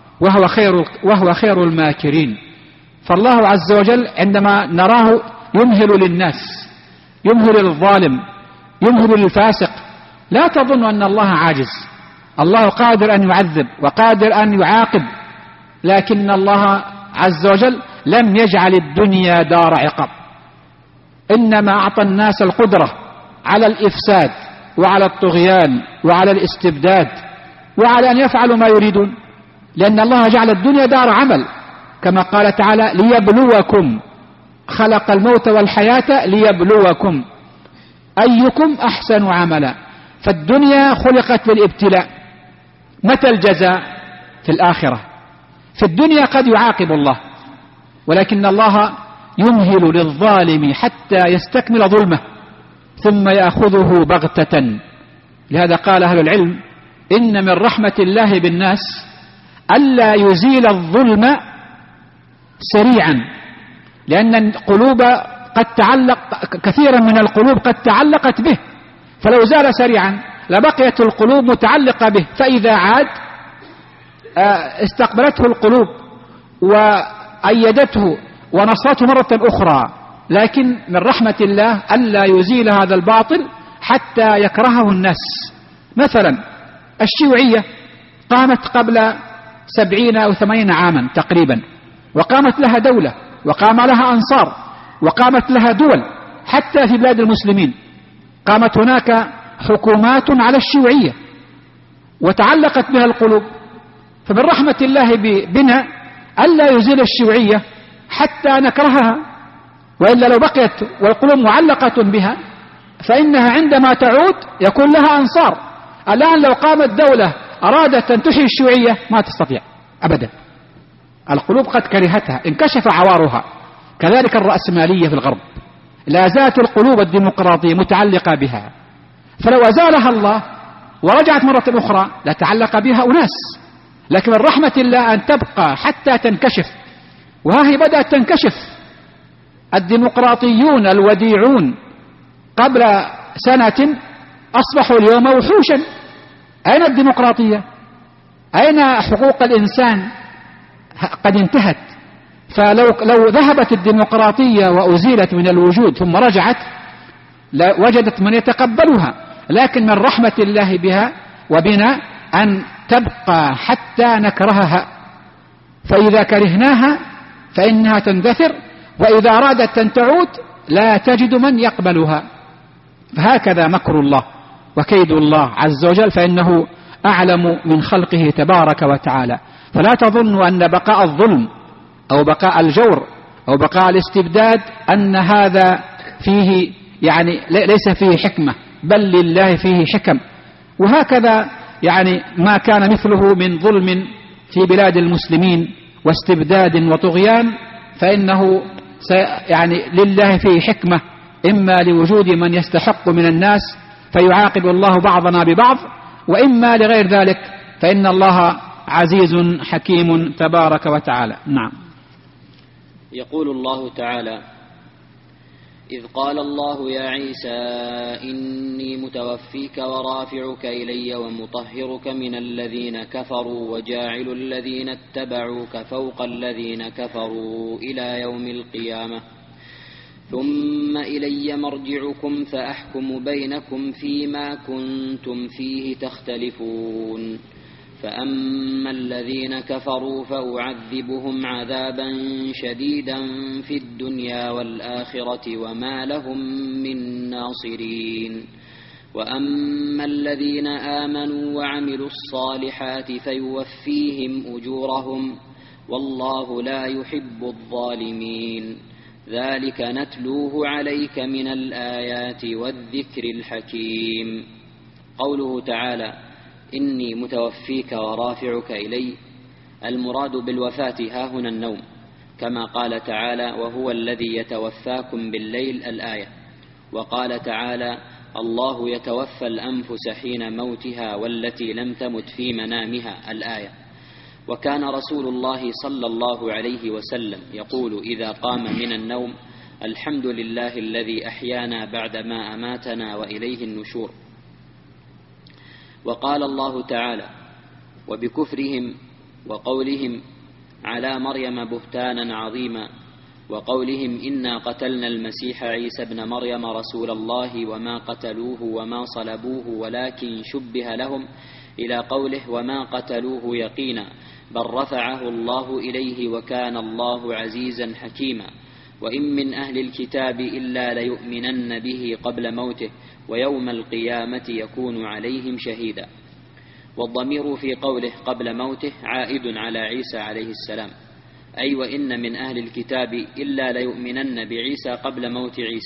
وهو خير الماكرين. فالله عز وجل عندما نراه يمهل للناس، يمهل للظالم، يمهل للفاسق، لا تظن أن الله عاجز. الله قادر أن يعذب وقادر أن يعاقب، لكن الله عز وجل لم يجعل الدنيا دار عقاب، إنما أعطى الناس القدرة على الإفساد وعلى الطغيان وعلى الاستبداد وعلى أن يفعلوا ما يريدون، لأن الله جعل الدنيا دار عمل، كما قال تعالى ليبلوكم، خلق الموت والحياة ليبلوكم أيكم أحسن عملا. فالدنيا خلقت للابتلاء. متى الجزاء؟ في الآخرة. في الدنيا قد يعاقب الله، ولكن الله يمهل للظالم حتى يستكمل ظلمه ثم يأخذه بغتة. لهذا قال أهل العلم إن من رحمة الله بالناس ألا يزيل الظلم سريعا، لأن القلوب قد كثيرا من القلوب قد تعلقت به، فلو زال سريعا لبقيت القلوب متعلقة به، فإذا عاد استقبلته القلوب وأيدته ونصرته مرة أخرى. لكن من رحمة الله ألا يزيل هذا الباطل حتى يكرهه الناس. مثلا الشيوعية قامت قبل 70 أو 80 عاما تقريبا، وقامت لها دولة وقام لها أنصار وقامت لها دول، حتى في بلاد المسلمين قامت هناك حكومات على الشيوعية وتعلقت بها القلوب. فمن رحمة الله بنا ألا يزيل الشيوعية حتى نكرهها، وإلا لو بقيت والقلوب معلقة بها فإنها عندما تعود يكون لها أنصار. الآن لو قامت دولة أرادت أن تحيي الشيوعية ما تستطيع أبدا، القلوب قد كرهتها، انكشف عوارها. كذلك الرأسمالية في الغرب لا زالت القلوب الديمقراطية متعلقة بها، فلو أزالها الله ورجعت مرة أخرى لتعلق بها أناس، لكن من رحمة الله أن تبقى حتى تنكشف، وها هي بدأت تنكشف. الديمقراطيون الوديعون قبل سنة أصبحوا اليوم وحوشا. أين الديمقراطية؟ أين حقوق الإنسان؟ قد انتهت. فلو ذهبت الديمقراطية وأزيلت من الوجود ثم رجعت وجدت من يتقبلها، لكن من رحمة الله بها وبنا أن تبقى حتى نكرهها، فإذا كرهناها فإنها تندثر، وإذا أرادت أن تعود لا تجد من يقبلها. فهكذا مكر الله وكيد الله عز وجل، فإنه أعلم من خلقه تبارك وتعالى. فلا تظنوا أن بقاء الظلم أو بقاء الجور أو بقاء الاستبداد أن هذا فيه ليس فيه حكمة، بل لله فيه حكم. وهكذا ما كان مثله من ظلم في بلاد المسلمين واستبداد وطغيان، فإنه لله فيه حكمة، إما لوجود من يستحق من الناس فيعاقب الله بعضنا ببعض، وإما لغير ذلك، فإن الله عزيز حكيم تبارك وتعالى. نعم. يقول الله تعالى: إذ قال الله يا عيسى إني متوفيك ورافعك إلي ومطهرك من الذين كفروا وجاعل الذين اتبعوك فوق الذين كفروا إلى يوم القيامة، ثم إلي مرجعكم فأحكم بينكم فيما كنتم فيه تختلفون، فأما الذين كفروا فأعذبهم عذابا شديدا في الدنيا والآخرة وما لهم من ناصرين، وأما الذين آمنوا وعملوا الصالحات فيوفيهم أجورهم والله لا يحب الظالمين، ذلك نتلوه عليك من الآيات والذكر الحكيم. قوله تعالى: إني متوفيك ورافعك إلي، المراد بالوفاة هاهنا النوم، كما قال تعالى: وهو الذي يتوفاكم بالليل، الآية. وقال تعالى: الله يتوفى الأنفس حين موتها والتي لم تمت في منامها، الآية. وكان رسول الله صلى الله عليه وسلم يقول إذا قام من النوم: الحمد لله الذي أحيانا بعدما أماتنا وإليه النشور. وقال الله تعالى: وبكفرهم وقولهم على مريم بهتانا عظيما، وقولهم إنا قتلنا المسيح عيسى ابن مريم رسول الله وما قتلوه وما صلبوه ولكن شبه لهم، إلى قوله: وما قتلوه يقينا بل رفعه الله إليه وكان الله عزيزا حكيما، وإن من أهل الكتاب إلا ليؤمنن به قبل موته ويوم القيامة يكون عليهم شهيدا. والضمير في قوله قبل موته عائد على عيسى عليه السلام، أي وإن من أهل الكتاب إلا ليؤمنن بعيسى قبل موت عيسى،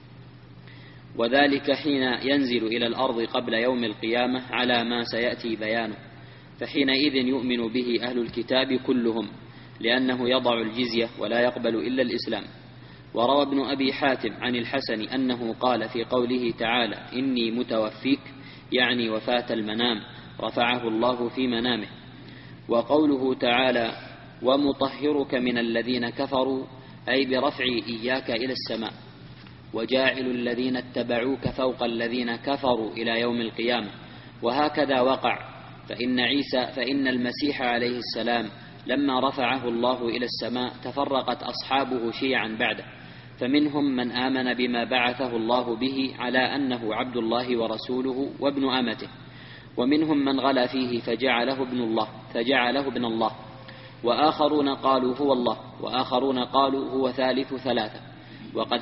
وذلك حين ينزل إلى الأرض قبل يوم القيامة على ما سيأتي بيانه، فحينئذ يؤمن به أهل الكتاب كلهم، لأنه يضع الجزية ولا يقبل إلا الإسلام. وروى ابن أبي حاتم عن الحسن أنه قال في قوله تعالى: إني متوفيك، يعني وفاة المنام، رفعه الله في منامه. وقوله تعالى: ومطهرك من الذين كفروا، أي برفعي إياك إلى السماء، وجاعل الذين اتبعوك فوق الذين كفروا إلى يوم القيامة. وهكذا وقع، فإن المسيح عليه السلام لما رفعه الله إلى السماء تفرقت أصحابه شيعا بعده، فمنهم من آمن بما بعثه الله به على أنه عبد الله ورسوله وابن أمته، ومنهم من غلا فيه فجعله ابن الله، وآخرون قالوا هو الله، وآخرون قالوا هو ثالث ثلاثة، وقد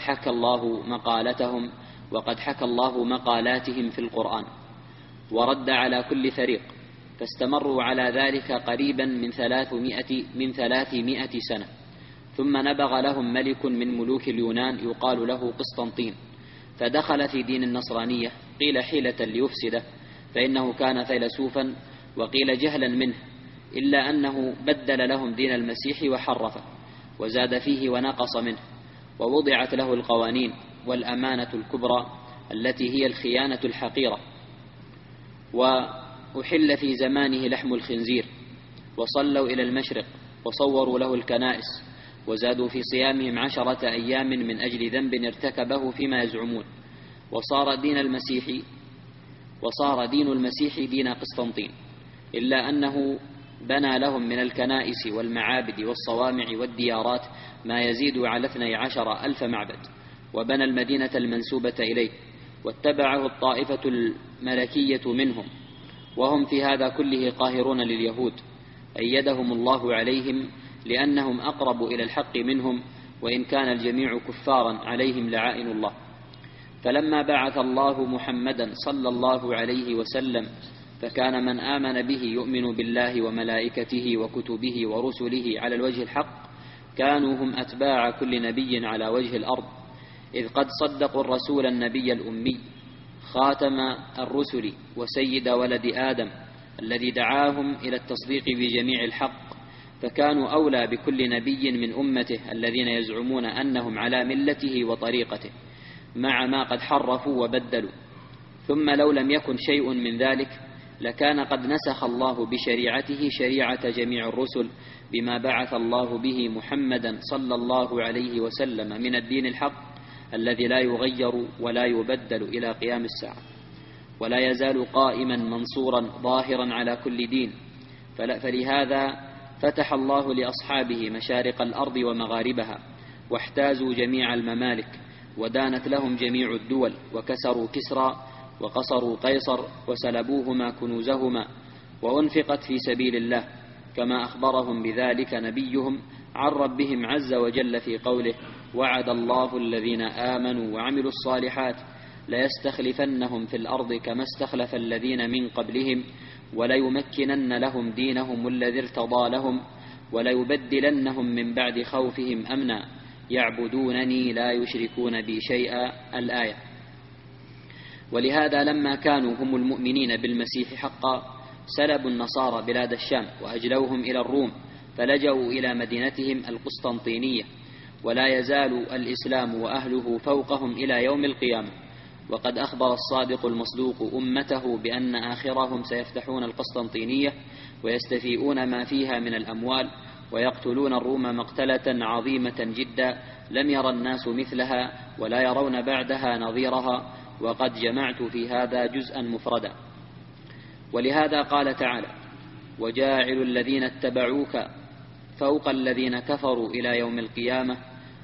حكى الله مقالاتهم في القرآن، ورد على كل فريق، فاستمروا على ذلك قريبا من 300 سنة، ثم نبغ لهم ملك من ملوك اليونان يقال له قسطنطين، فدخل في دين النصرانية، قيل حيلة ليفسده، فإنه كان فيلسوفا، وقيل جهلا منه، إلا أنه بدل لهم دين المسيح وحرفه وزاد فيه ونقص منه، ووضعت له القوانين والأمانة الكبرى التي هي الخيانة الحقيرة، وأحل في زمانه لحم الخنزير، وصلوا إلى المشرق وصوروا له الكنائس، وزادوا في صيامهم 10 أيام من أجل ذنب ارتكبه فيما يزعمون، وصار دين المسيح دين قسطنطين، إلا أنه بنى لهم من الكنائس والمعابد والصوامع والديارات ما يزيد على 12,000 معبد، وبنى المدينة المنسوبة إليه، واتبعه الطائفة الملكية منهم، وهم في هذا كله قاهرون لليهود، أيدهم الله عليهم لأنهم أقرب إلى الحق منهم، وإن كان الجميع كفارا عليهم لعائن الله. فلما بعث الله محمدا صلى الله عليه وسلم، فكان من آمن به يؤمن بالله وملائكته وكتبه ورسله على الوجه الحق، كانوا هم أتباع كل نبي على وجه الأرض، إذ قد صدقوا الرسول النبي الأمي خاتم الرسل وسيد ولد آدم الذي دعاهم إلى التصديق بجميع الحق، فكانوا أولى بكل نبي من أمته الذين يزعمون أنهم على ملته وطريقته، مع ما قد حرفوا وبدلوا. ثم لو لم يكن شيء من ذلك لكان قد نسخ الله بشريعته شريعة جميع الرسل بما بعث الله به محمدا صلى الله عليه وسلم من الدين الحق الذي لا يغير ولا يبدل إلى قيام الساعة، ولا يزال قائما منصورا ظاهرا على كل دين. فلهذا فتح الله لأصحابه مشارق الأرض ومغاربها، واحتازوا جميع الممالك، ودانت لهم جميع الدول، وكسروا كسرى وقصروا قيصر، وسلبوهما كنوزهما، وأنفقت في سبيل الله، كما أخبرهم بذلك نبيهم عن ربهم عز وجل في قوله: وعد الله الذين آمنوا وعملوا الصالحات ليستخلفنهم في الأرض كما استخلف الذين من قبلهم وليمكنن لهم دينهم الذي ارتضى لهم وليبدلنهم من بعد خوفهم أمنا يعبدونني لا يشركون بي شيئا. الآية. ولهذا لما كانوا هم المؤمنين بالمسيح حقا سلبوا النصارى بلاد الشام وأجلوهم إلى الروم، فلجأوا إلى مدينتهم القسطنطينية، ولا يزال الإسلام وأهله فوقهم إلى يوم القيامة. وقد أخبر الصادق المصدوق أمته بأن آخرهم سيفتحون القسطنطينية ويستفيئون ما فيها من الأموال، ويقتلون الروم مقتلة عظيمة جدا لم يرى الناس مثلها ولا يرون بعدها نظيرها، وقد جمعت في هذا جزءا مفردا. ولهذا قال تعالى: وجاعل الذين اتبعوك فوق الذين كفروا إلى يوم القيامة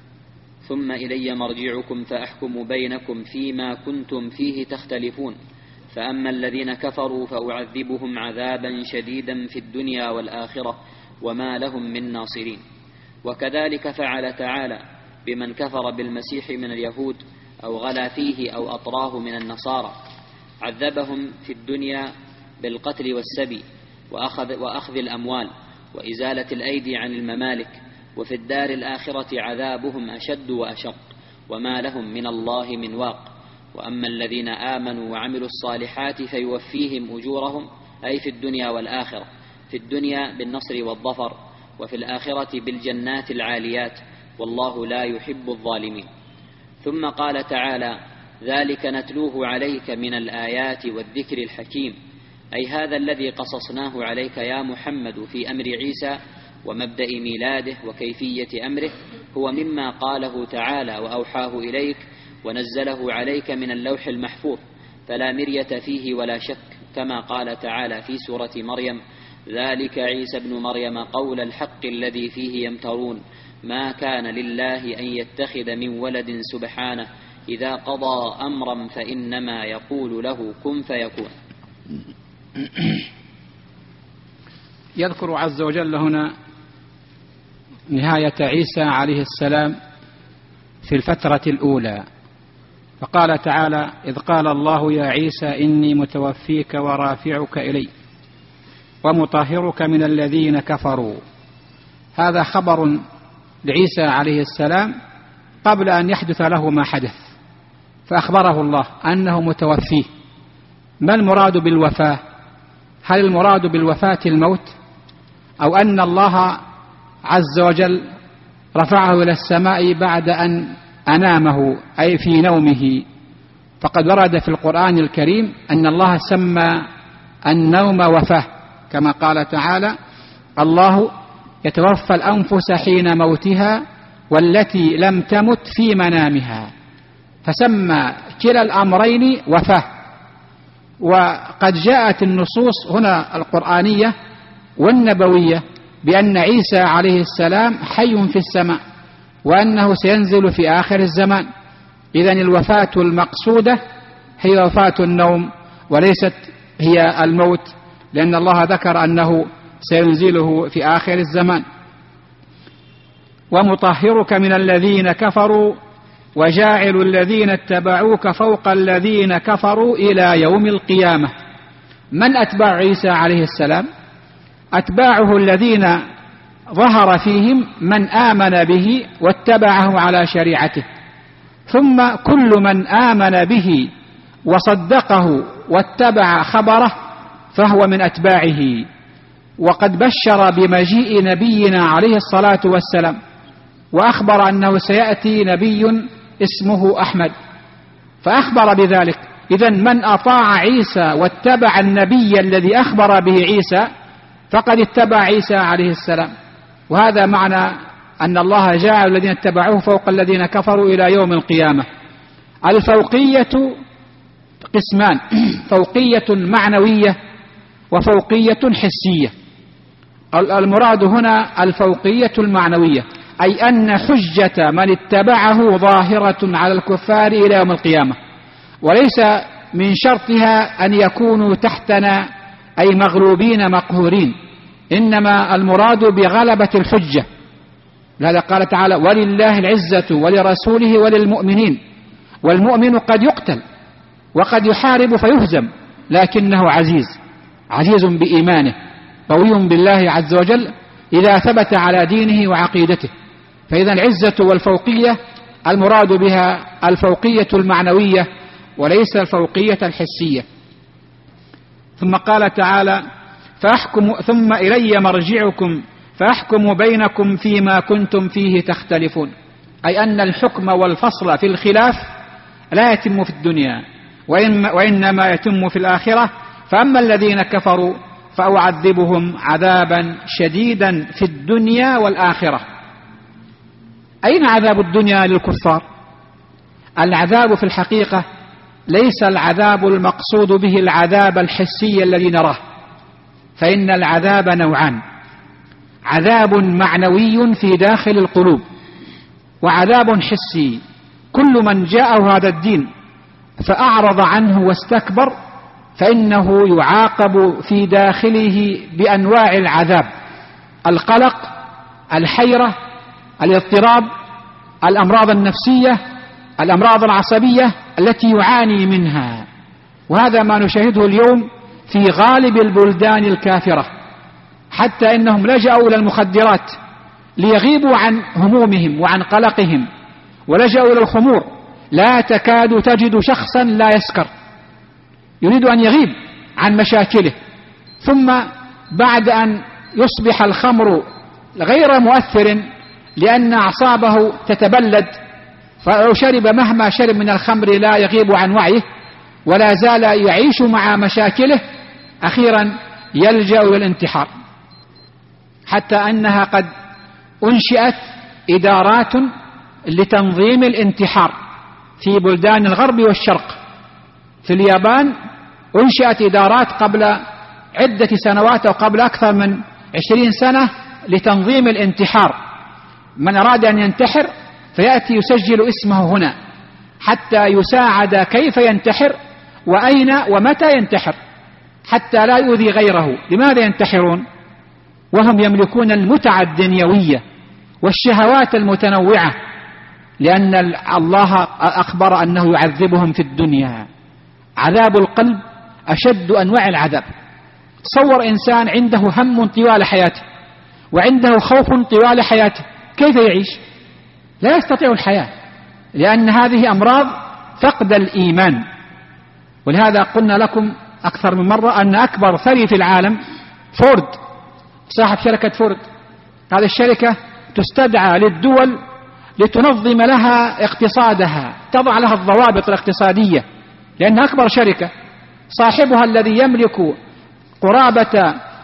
ثم إلي مرجعكم فأحكم بينكم فيما كنتم فيه تختلفون، فأما الذين كفروا فأعذبهم عذابا شديدا في الدنيا والآخرة وما لهم من ناصرين. وكذلك فعل تعالى بمن كفر بالمسيح من اليهود أو غلا فيه أو أطراه من النصارى، عذبهم في الدنيا بالقتل والسبي وأخذ الأموال وإزالة الأيدي عن الممالك، وفي الدار الآخرة عذابهم أشد وأشق وما لهم من الله من واق. وأما الذين آمنوا وعملوا الصالحات فيوفيهم أجورهم، أي في الدنيا والآخرة، في الدنيا بالنصر والظفر، وفي الآخرة بالجنات العاليات، والله لا يحب الظالمين. ثم قال تعالى: ذلك نتلوه عليك من الآيات والذكر الحكيم، أي هذا الذي قصصناه عليك يا محمد في أمر عيسى ومبدأ ميلاده وكيفية أمره هو مما قاله تعالى وأوحاه إليك ونزله عليك من اللوح المحفوظ، فلا مرية فيه ولا شك، كما قال تعالى في سورة مريم: ذلك عيسى ابن مريم قول الحق الذي فيه يمترون ما كان لله أن يتخذ من ولد سبحانه إذا قضى أمرا فإنما يقول له كن فيكون. يذكر عز وجل هنا نهاية عيسى عليه السلام في الفترة الأولى، فقال تعالى: إذ قال الله يا عيسى إني متوفيك ورافعك إلي ومطهرك من الذين كفروا. هذا خبر لعيسى عليه السلام قبل أن يحدث له ما حدث، فأخبره الله أنه متوفيه. ما المراد بالوفاة؟ هل المراد بالوفاة الموت، أو أن الله عز وجل رفعه إلى السماء بعد أن أنامه، أي في نومه؟ فقد ورد في القرآن الكريم أن الله سمى النوم وفاة، كما قال تعالى: الله يتوفى الأنفس حين موتها والتي لم تمت في منامها، فسمى كلا الأمرين وفاة. وقد جاءت النصوص هنا القرآنية والنبوية بأن عيسى عليه السلام حي في السماء وأنه سينزل في آخر الزمان. إذن الوفاة المقصودة هي وفاة النوم وليست هي الموت، لأن الله ذكر أنه سينزله في آخر الزمان. ومطهرك من الذين كفروا وجاعل الذين اتبعوك فوق الذين كفروا إلى يوم القيامة. من أتباع عيسى عليه السلام؟ أتباعه الذين ظهر فيهم من آمن به واتبعه على شريعته، ثم كل من آمن به وصدقه واتبع خبره فهو من أتباعه. وقد بشر بمجيء نبينا عليه الصلاة والسلام، وأخبر أنه سيأتي نبي اسمه أحمد، فأخبر بذلك. إذن من أطاع عيسى واتبع النبي الذي أخبر به عيسى فقد اتبع عيسى عليه السلام. وهذا معنى أن الله جعل الذين اتبعوه فوق الذين كفروا إلى يوم القيامة. الفوقية قسمان: فوقية معنوية وفوقية حسية. المراد هنا الفوقية المعنوية، أي أن حجة من اتبعه ظاهرة على الكفار إلى يوم القيامة، وليس من شرطها أن يكونوا تحتنا أي مغلوبين مقهورين، إنما المراد بغلبة الحجة. لهذا قال تعالى: ولله العزة ولرسوله وللمؤمنين. والمؤمن قد يقتل وقد يحارب فيهزم، لكنه عزيز بإيمانه، قوي بالله عز وجل إذا ثبت على دينه وعقيدته. فإذا العزة والفوقية المراد بها الفوقية المعنوية وليس الفوقية الحسية. ثم قال تعالى: ثم إلي مرجعكم فأحكم بينكم فيما كنتم فيه تختلفون، أي أن الحكم والفصل في الخلاف لا يتم في الدنيا وإنما يتم في الآخرة. فأما الذين كفروا فأعذبهم عذابا شديدا في الدنيا والآخرة. أين عذاب الدنيا للكفار؟ العذاب في الحقيقة ليس العذاب المقصود به العذاب الحسي الذي نراه، فإن العذاب نوعان: عذاب معنوي في داخل القلوب، وعذاب حسي. كل من جاءه هذا الدين فأعرض عنه واستكبر فإنه يعاقب في داخله بأنواع العذاب: القلق، الحيرة، الاضطراب، الأمراض النفسية، الأمراض العصبية التي يعاني منها. وهذا ما نشاهده اليوم في غالب البلدان الكافرة، حتى إنهم لجأوا إلى المخدرات ليغيبوا عن همومهم وعن قلقهم، ولجأوا إلى الخمور. لا تكاد تجد شخصا لا يسكر، يريد أن يغيب عن مشاكله، ثم بعد أن يصبح الخمر غير مؤثر لأن أعصابه تتبلد، فلو شرب مهما شرب من الخمر لا يغيب عن وعيه ولا زال يعيش مع مشاكله، أخيرا يلجأ إلى الانتحار. حتى أنها قد أنشئت إدارات لتنظيم الانتحار في بلدان الغرب والشرق. في اليابان أنشئت إدارات قبل عدة سنوات أو قبل أكثر من 20 سنة لتنظيم الانتحار. من أراد أن ينتحر فيأتي يسجل اسمه هنا حتى يساعد كيف ينتحر وأين ومتى ينتحر حتى لا يؤذي غيره. لماذا ينتحرون وهم يملكون المتعة الدنيوية والشهوات المتنوعة؟ لأن الله أخبر أنه يعذبهم في الدنيا. عذاب القلب أشد أنواع العذاب. تصور إنسان عنده هم طوال حياته وعنده خوف طوال حياته، كيف يعيش؟ لا يستطيع الحياة، لأن هذه أمراض فقد الإيمان. ولهذا قلنا لكم أكثر من مرة أن أكبر ثري في العالم فورد، صاحب شركة فورد. هذه الشركة تستدعى للدول لتنظم لها اقتصادها، تضع لها الضوابط الاقتصادية، لأنها أكبر شركة. صاحبها الذي يملك قرابة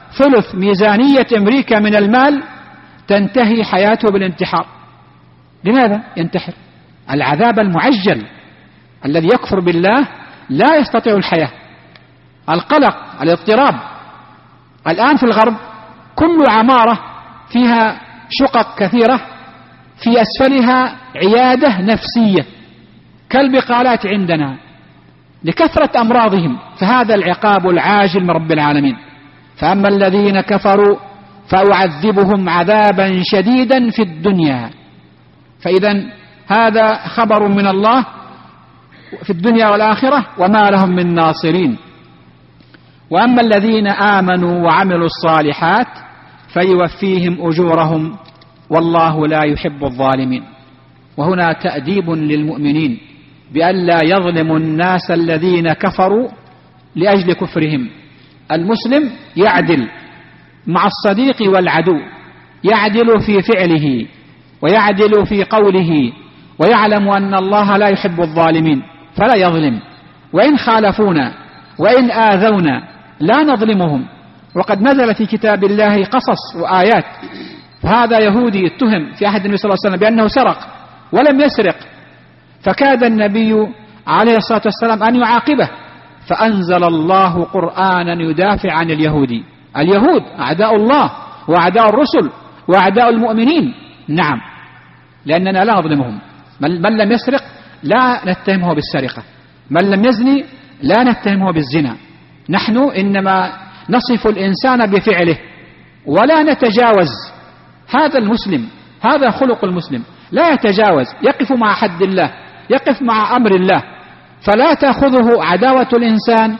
ثلث ميزانية أمريكا من المال تنتهي حياته بالانتحار. لماذا ينتحر؟ العذاب المعجل. الذي يكفر بالله لا يستطيع الحياة. القلق، الاضطراب. الآن في الغرب كل عمارة فيها شقق كثيرة في أسفلها عيادة نفسية كالبقالات عندنا لكثرة أمراضهم، فهذا العقاب العاجل من رب العالمين. فأما الذين كفروا فأعذبهم عذابا شديدا في الدنيا. فإذا هذا خبر من الله في الدنيا والآخرة وما لهم من ناصرين. وأما الذين آمنوا وعملوا الصالحات فيوفيهم أجورهم والله لا يحب الظالمين. وهنا تأديب للمؤمنين بأن لا يظلموا الناس الذين كفروا لأجل كفرهم. المسلم يعدل مع الصديق والعدو، يعدل في فعله ويعدل في قوله، ويعلم أن الله لا يحب الظالمين فلا يظلم. وإن خالفونا وإن آذونا لا نظلمهم. وقد نزل في كتاب الله قصص وآيات. فهذا يهودي اتهم في عهد النبي صلى الله عليه وسلم بأنه سرق ولم يسرق، فكاد النبي عليه الصلاة والسلام أن يعاقبه، فأنزل الله قرآنا يدافع عن اليهودي. اليهود أعداء الله وأعداء الرسل وأعداء المؤمنين. نعم، لأننا لا نظلمهم. من لم يسرق لا نتهمه بالسرقة، من لم يزني لا نتهمه بالزنا. نحن إنما نصف الإنسان بفعله ولا نتجاوز. هذا المسلم، هذا خلق المسلم، لا يتجاوز، يقف مع حد الله، يقف مع أمر الله. فلا تأخذه عداوة الإنسان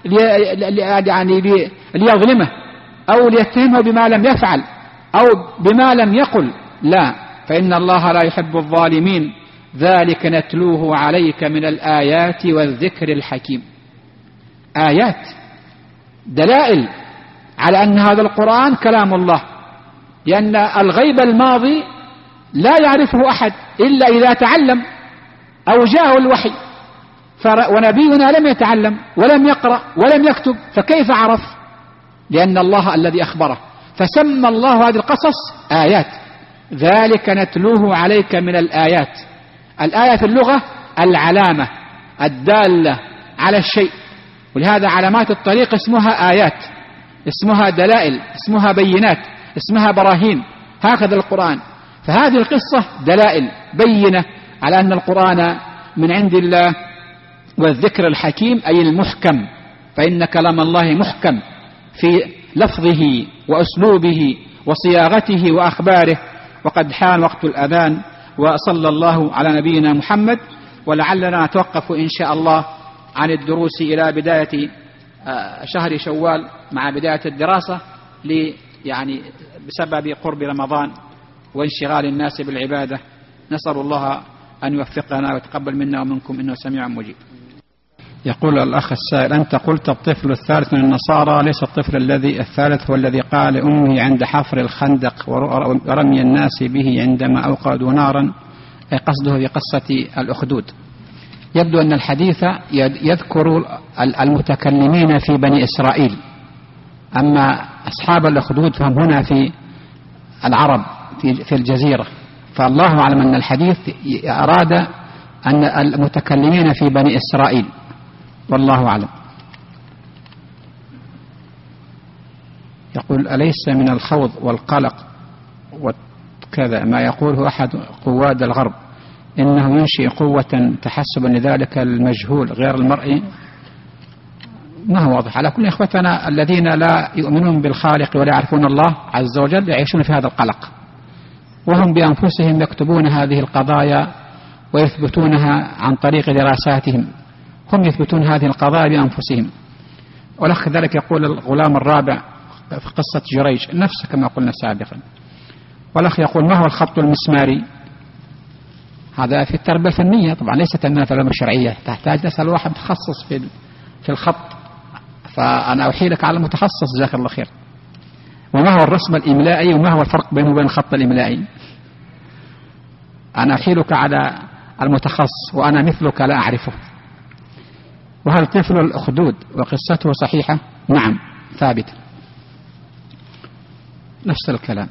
ليظلمه أو ليتهمه بما لم يفعل أو بما لم يقل، لا، فإن الله لا يحب الظالمين. ذلك نتلوه عليك من الآيات والذكر الحكيم. آيات، دلائل على أن هذا القرآن كلام الله، لأن الغيب الماضي لا يعرفه أحد إلا إذا تعلم أو جاءه الوحي. ونبينا لم يتعلم ولم يقرأ ولم يكتب، فكيف عرف؟ لأن الله الذي أخبره. فسمى الله هذه القصص آيات. ذلك نتلوه عليك من الآيات. الآية في اللغة العلامة الدالة على الشيء، ولهذا علامات الطريق اسمها آيات، اسمها دلائل، اسمها بينات، اسمها براهين. هكذا القرآن. فهذه القصة دلائل بينة على أن القرآن من عند الله. والذكر الحكيم أي المحكم، فإن كلام الله محكم في لفظه وأسلوبه وصياغته وأخباره. وقد حان وقت الأذان، وصلى الله على نبينا محمد. ولعلنا نتوقف إن شاء الله عن الدروس إلى بداية شهر شوال مع بداية الدراسة، يعني بسبب قرب رمضان وانشغال الناس بالعبادة. نسأل الله أن يوفقنا ويتقبل منا ومنكم إنه سميع مجيب. يقول الأخ السائل: أنت قلت الطفل الثالث من النصارى ليس الطفل الثالث هو الذي قال أمه عند حفر الخندق ورمي الناس به عندما أوقدوا نارا، أي قصده في قصة الأخدود. يبدو أن الحديث يذكر المتكلمين في بني إسرائيل، أما أصحاب الأخدود فهم هنا في العرب في الجزيرة. فالله أعلم أن الحديث أراد أن المتكلمين في بني إسرائيل، والله أعلم. يقول: أليس من الخوض والقلق وكذا ما يقوله أحد قواد الغرب إنه ينشئ قوة تحسبا لذلك المجهول غير المرئي؟ ما هو واضح. على كل إخوتنا الذين لا يؤمنون بالخالق ولا يعرفون الله عز وجل يعيشون في هذا القلق، وهم بأنفسهم يكتبون هذه القضايا ويثبتونها عن طريق دراساتهم. هم يثبتون هذه القضايا بأنفسهم. والأخ ذلك يقول الغلام الرابع في قصة جريج نفس كما قلنا سابقا. والأخ يقول: ما هو الخط المسماري؟ هذا في التربية الفنية طبعا، ليست أنها تربية شرعية، تحتاج نسأل واحد متخصص في الخط، فأنا أحيلك على المتخصص جزاك الله خير. وما هو الرسم الإملائي وما هو الفرق بينه وبين الخط الإملائي؟ أنا أحيلك على المتخصص وأنا مثلك لا أعرفه. وهل طفل الأخدود وقصته صحيحة؟ نعم ثابتة. نفس الكلام.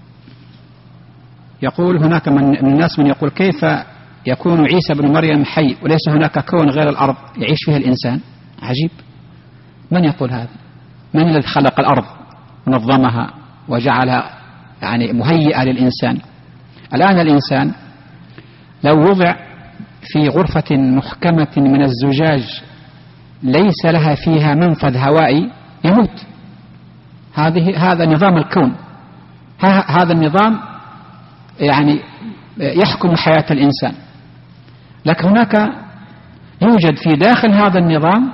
يقول هناك من الناس من يقول كيف يكون عيسى بن مريم حي وليس هناك كون غير الأرض يعيش فيها الإنسان؟ عجيب، من يقول هذا؟ من الذي خلق الأرض ونظمها وجعلها يعني مهيئة للإنسان؟ الآن الإنسان لو وضع في غرفة محكمة من الزجاج ليس لها فيها منفذ هوائي يموت. هذا نظام الكون، هذا النظام يعني يحكم حياة الإنسان. لكن هناك يوجد في داخل هذا النظام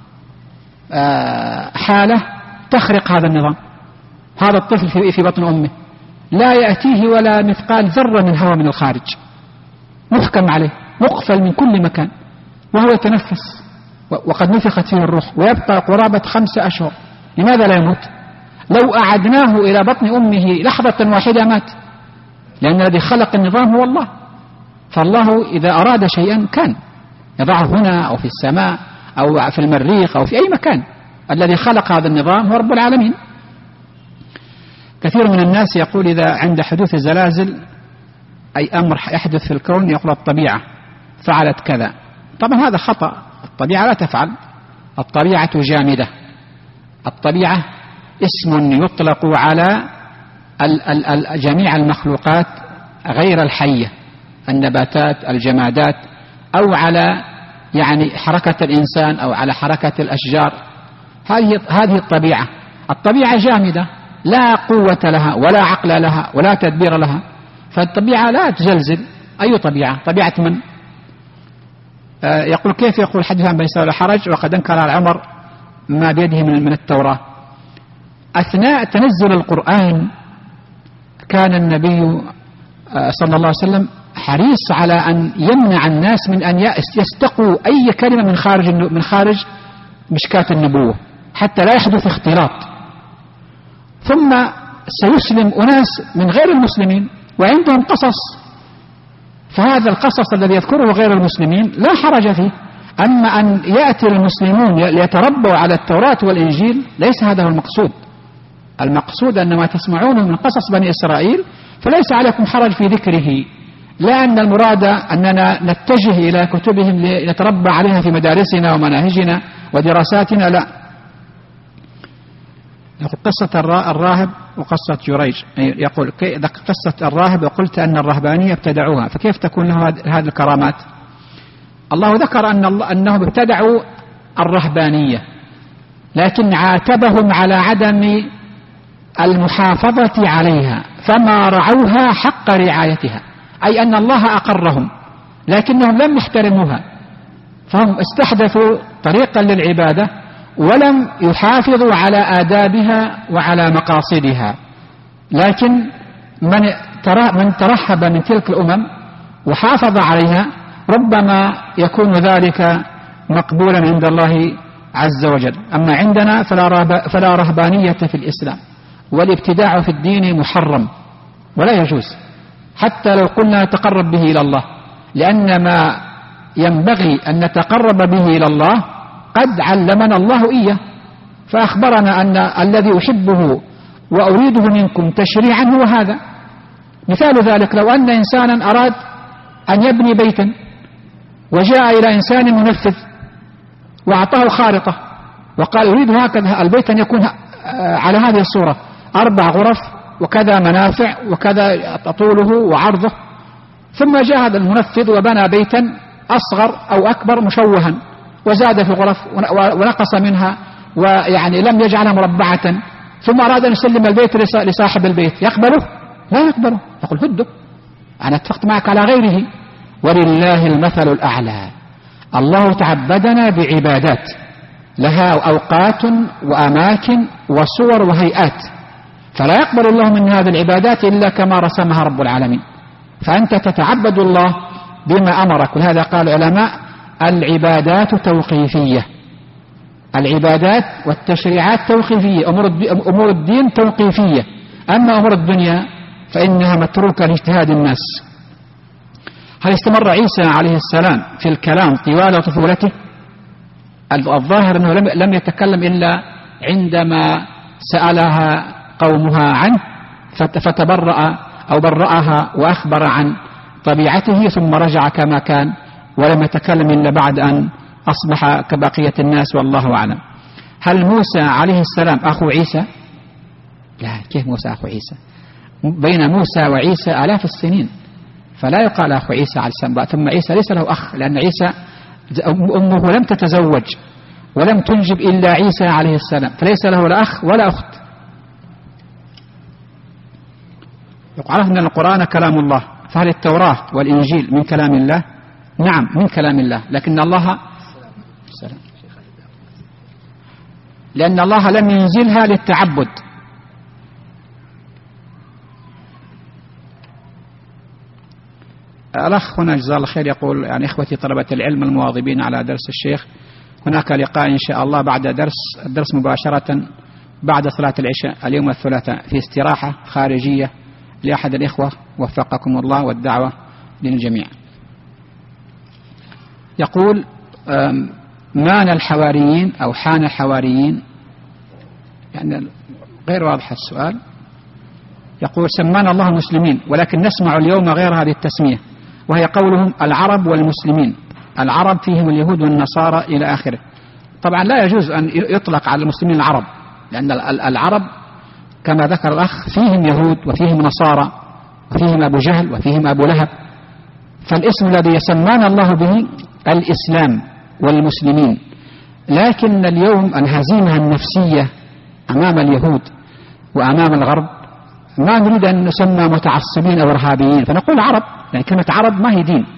حالة تخرق هذا النظام. هذا الطفل في بطن أمه لا يأتيه ولا مثقال ذرة من هواء من الخارج، محكم عليه، مقفل من كل مكان، وهو يتنفس وقد نفخت فيه الروح ويبقى قرابة 5 أشهر. لماذا لا يموت؟ لو أعدناه إلى بطن أمه لحظة واحدة مات، لأن الذي خلق النظام هو الله. فالله إذا أراد شيئا كان يضعه هنا أو في السماء أو في المريخ أو في أي مكان. الذي خلق هذا النظام هو رب العالمين. كثير من الناس يقول إذا عند حدوث الزلازل أي أمر يحدث في الكون يقول الطبيعة فعلت كذا. طبعا هذا خطأ، الطبيعة لا تفعل، الطبيعة جامدة. الطبيعة اسم يطلق على جميع المخلوقات غير الحية، النباتات، الجمادات، أو على يعني حركة الإنسان أو على حركة الأشجار. هذه الطبيعة. الطبيعة جامدة لا قوة لها ولا عقل لها ولا تدبير لها، فالطبيعة لا تزلزل. أي طبيعة؟ طبيعة من؟ يقول كيف يقول حدث عن بني إسرائيل ولا حرج وقد أنكر على عمر ما بيده من التوراة. أثناء تنزل القرآن كان النبي صلى الله عليه وسلم حريص على أن يمنع الناس من أن يستقوا أي كلمة من خارج مشكاة النبوة حتى لا يحدث اختلاط. ثم سيسلم أناس من غير المسلمين وعندهم قصص، فهذا القصص الذي يذكره غير المسلمين لا حرج فيه. أما أن يأتي المسلمون ليتربوا على التوراة والإنجيل ليس هذا هو المقصود. المقصود أن ما تسمعونه من قصص بني إسرائيل فليس عليكم حرج في ذكره، لا أن المراد أننا نتجه إلى كتبهم لنتربى عليها في مدارسنا ومناهجنا ودراساتنا، لا. يقول قصة الراهب وقصة جريج، يقول قصة الراهب وقلت أن الرهبانية ابتدعوها، فكيف تكون له هذه الكرامات؟ الله ذكر أنهم ابتدعوا الرهبانية، لكن عاتبهم على عدم المحافظة عليها، فما رعوها حق رعايتها، أي أن الله أقرهم لكنهم لم يحترموها، فهم استحدثوا طريقا للعبادة ولم يحافظوا على آدابها وعلى مقاصدها. لكن من ترحب من تلك الأمم وحافظ عليها ربما يكون ذلك مقبولا عند الله عز وجل. أما عندنا فلا رهبانية في الإسلام، والابتداع في الدين محرم ولا يجوز، حتى لو قلنا نتقرب به إلى الله، لأن ما ينبغي أن نتقرب به إلى الله قد علمنا الله إياه، فأخبرنا أن الذي أحبه وأريده منكم تشريعا هو هذا. مثال ذلك لو أن إنسانا أراد أن يبني بيتا وجاء إلى إنسان منفذ وأعطاه خارطة وقال أريد هكذا البيت أن يكون على هذه الصورة 4 غرف وكذا منافع وكذا طوله وعرضه، ثم جاء هذا المنفذ وبنى بيتا أصغر أو أكبر مشوها وزاد في الغرف ونقص منها ويعني لم يجعلها مربعة، ثم أراد أن يسلم البيت لصاحب البيت، يقبله؟ لا يقبله، يقول هده أنا اتفقت معك على غيره. ولله المثل الأعلى. الله تعبدنا بعبادات لها أوقات وأماكن وصور وهيئات، فلا يقبل الله من هذه العبادات إلا كما رسمها رب العالمين. فأنت تتعبد الله بما أمرك، ولهذا قال العلماء العبادات توقيفية، العبادات والتشريعات توقيفية، أمور الدين توقيفية، أما أمور الدنيا فإنها متروكة لاجتهاد الناس. هل استمر عيسى عليه السلام في الكلام طوال طفولته؟ الظاهر أنه لم يتكلم إلا عندما سألها قومها عنه فتبرأ أو برأها وأخبر عن طبيعته ثم رجع كما كان ولم يتكلم إلا بعد أن أصبح كبقية الناس والله أعلم. هل موسى عليه السلام أخو عيسى؟ لا، كيف موسى أخو عيسى؟ بين موسى وعيسى آلاف السنين، فلا يقال أخو عيسى عليه السلام. ثم عيسى ليس له أخ، لأن عيسى أمه لم تتزوج ولم تنجب إلا عيسى عليه السلام، فليس له لا أخ ولا أخت. عرفنا أن القرآن كلام الله، فهل التوراة والإنجيل من كلام الله؟ نعم من كلام الله، لكن الله لأن الله لم ينزلها للتعبد. الأخ هنا جزاه الله خير يقول يعني إخوتي طلبة العلم المواظبين على درس الشيخ، هناك لقاء إن شاء الله بعد الدرس مباشرة بعد صلاة العشاء اليوم الثلاثاء في استراحة خارجية لأحد الإخوة وفقكم الله والدعوة للجميع. يقول مان الحواريين أو حان الحواريين، يعني غير واضح السؤال. يقول سمانا الله مسلمين ولكن نسمع اليوم غير هذه التسمية، وهي قولهم العرب والمسلمين، العرب فيهم اليهود والنصارى إلى آخره. طبعا لا يجوز أن يطلق على المسلمين العرب، لأن العرب كما ذكر الأخ فيهم يهود وفيهم نصارى وفيهم أبو جهل وفيهم أبو لهب، فالاسم الذي يسمانا الله به الإسلام والمسلمين. لكن اليوم الهزيمة النفسية أمام اليهود وأمام الغرب ما نريد أن نسمى متعصبين أو إرهابيين، فنقول عرب، يعني كلمة عرب ما هي دين.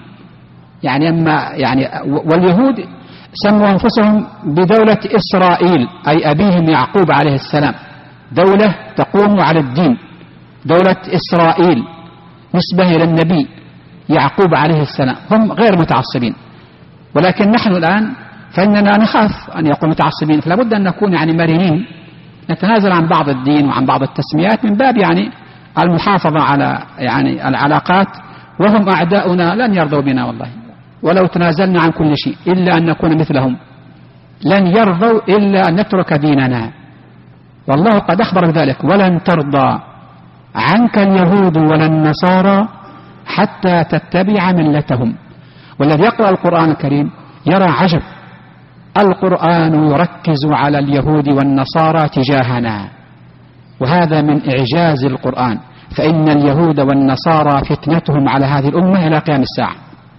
واليهود سموا أنفسهم بدولة إسرائيل، أي أبيهم يعقوب عليه السلام، دولة تقوم على الدين، دولة إسرائيل نسبة إلى النبي يعقوب عليه السلام، هم غير متعصبين. ولكن نحن الآن فإننا نخاف أن يكون متعصبين، فلا بد أن نكون يعني مرنين، نتنازل عن بعض الدين وعن بعض التسميات من باب يعني المحافظة على يعني العلاقات، وهم أعداؤنا لن يرضوا بنا والله ولو تنازلنا عن كل شيء إلا أن نكون مثلهم، لن يرضوا إلا أن نترك ديننا، والله قد أخبر بذلك ولن ترضى عنك اليهود ولا النصارى حتى تتبع ملتهم. والذي يقرأ القرآن الكريم يرى عجب، القرآن يركز على اليهود والنصارى تجاهنا، وهذا من إعجاز القرآن، فإن اليهود والنصارى فتنتهم على هذه الأمة إلى قيام الساعة.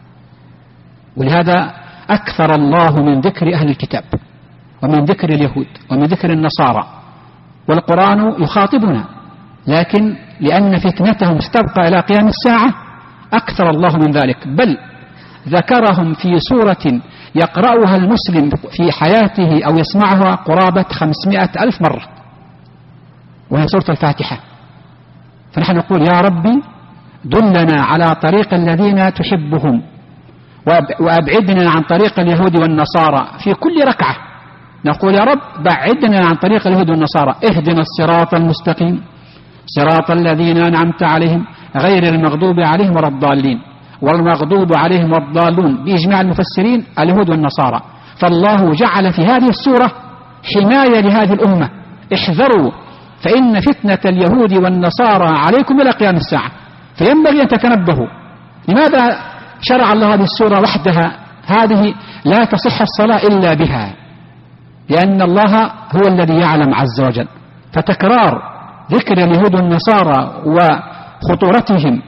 ولهذا أكثر الله من ذكر أهل الكتاب ومن ذكر اليهود ومن ذكر النصارى، والقرآن يخاطبنا، لكن لأن فتنتهم ستبقى إلى قيام الساعة أكثر الله من ذلك، بل ذكرهم في سورة يقرأها المسلم في حياته أو يسمعها قرابة 500,000 مرة، وهي سورة الفاتحة. فنحن نقول يا ربي دلنا على طريق الذين تحبهم وأبعدنا عن طريق اليهود والنصارى في كل ركعة. نقول يا رب بعدنا عن طريق اليهود والنصارى، اهدنا الصراط المستقيم صراط الذين أنعمت عليهم غير المغضوب عليهم ولا الضالين، والمغضوب عليهم والضالون بإجماع المفسرين اليهود والنصارى. فالله جعل في هذه السورة حماية لهذه الأمة، احذروا فإن فتنة اليهود والنصارى عليكم إلى قيام الساعة، فينبغي أن تتنبهوا. لماذا شرع الله هذه السورة وحدها؟ هذه لا تصح الصلاة إلا بها، لأن الله هو الذي يعلم عز وجل. فتكرار ذكر اليهود والنصارى وخطورتهم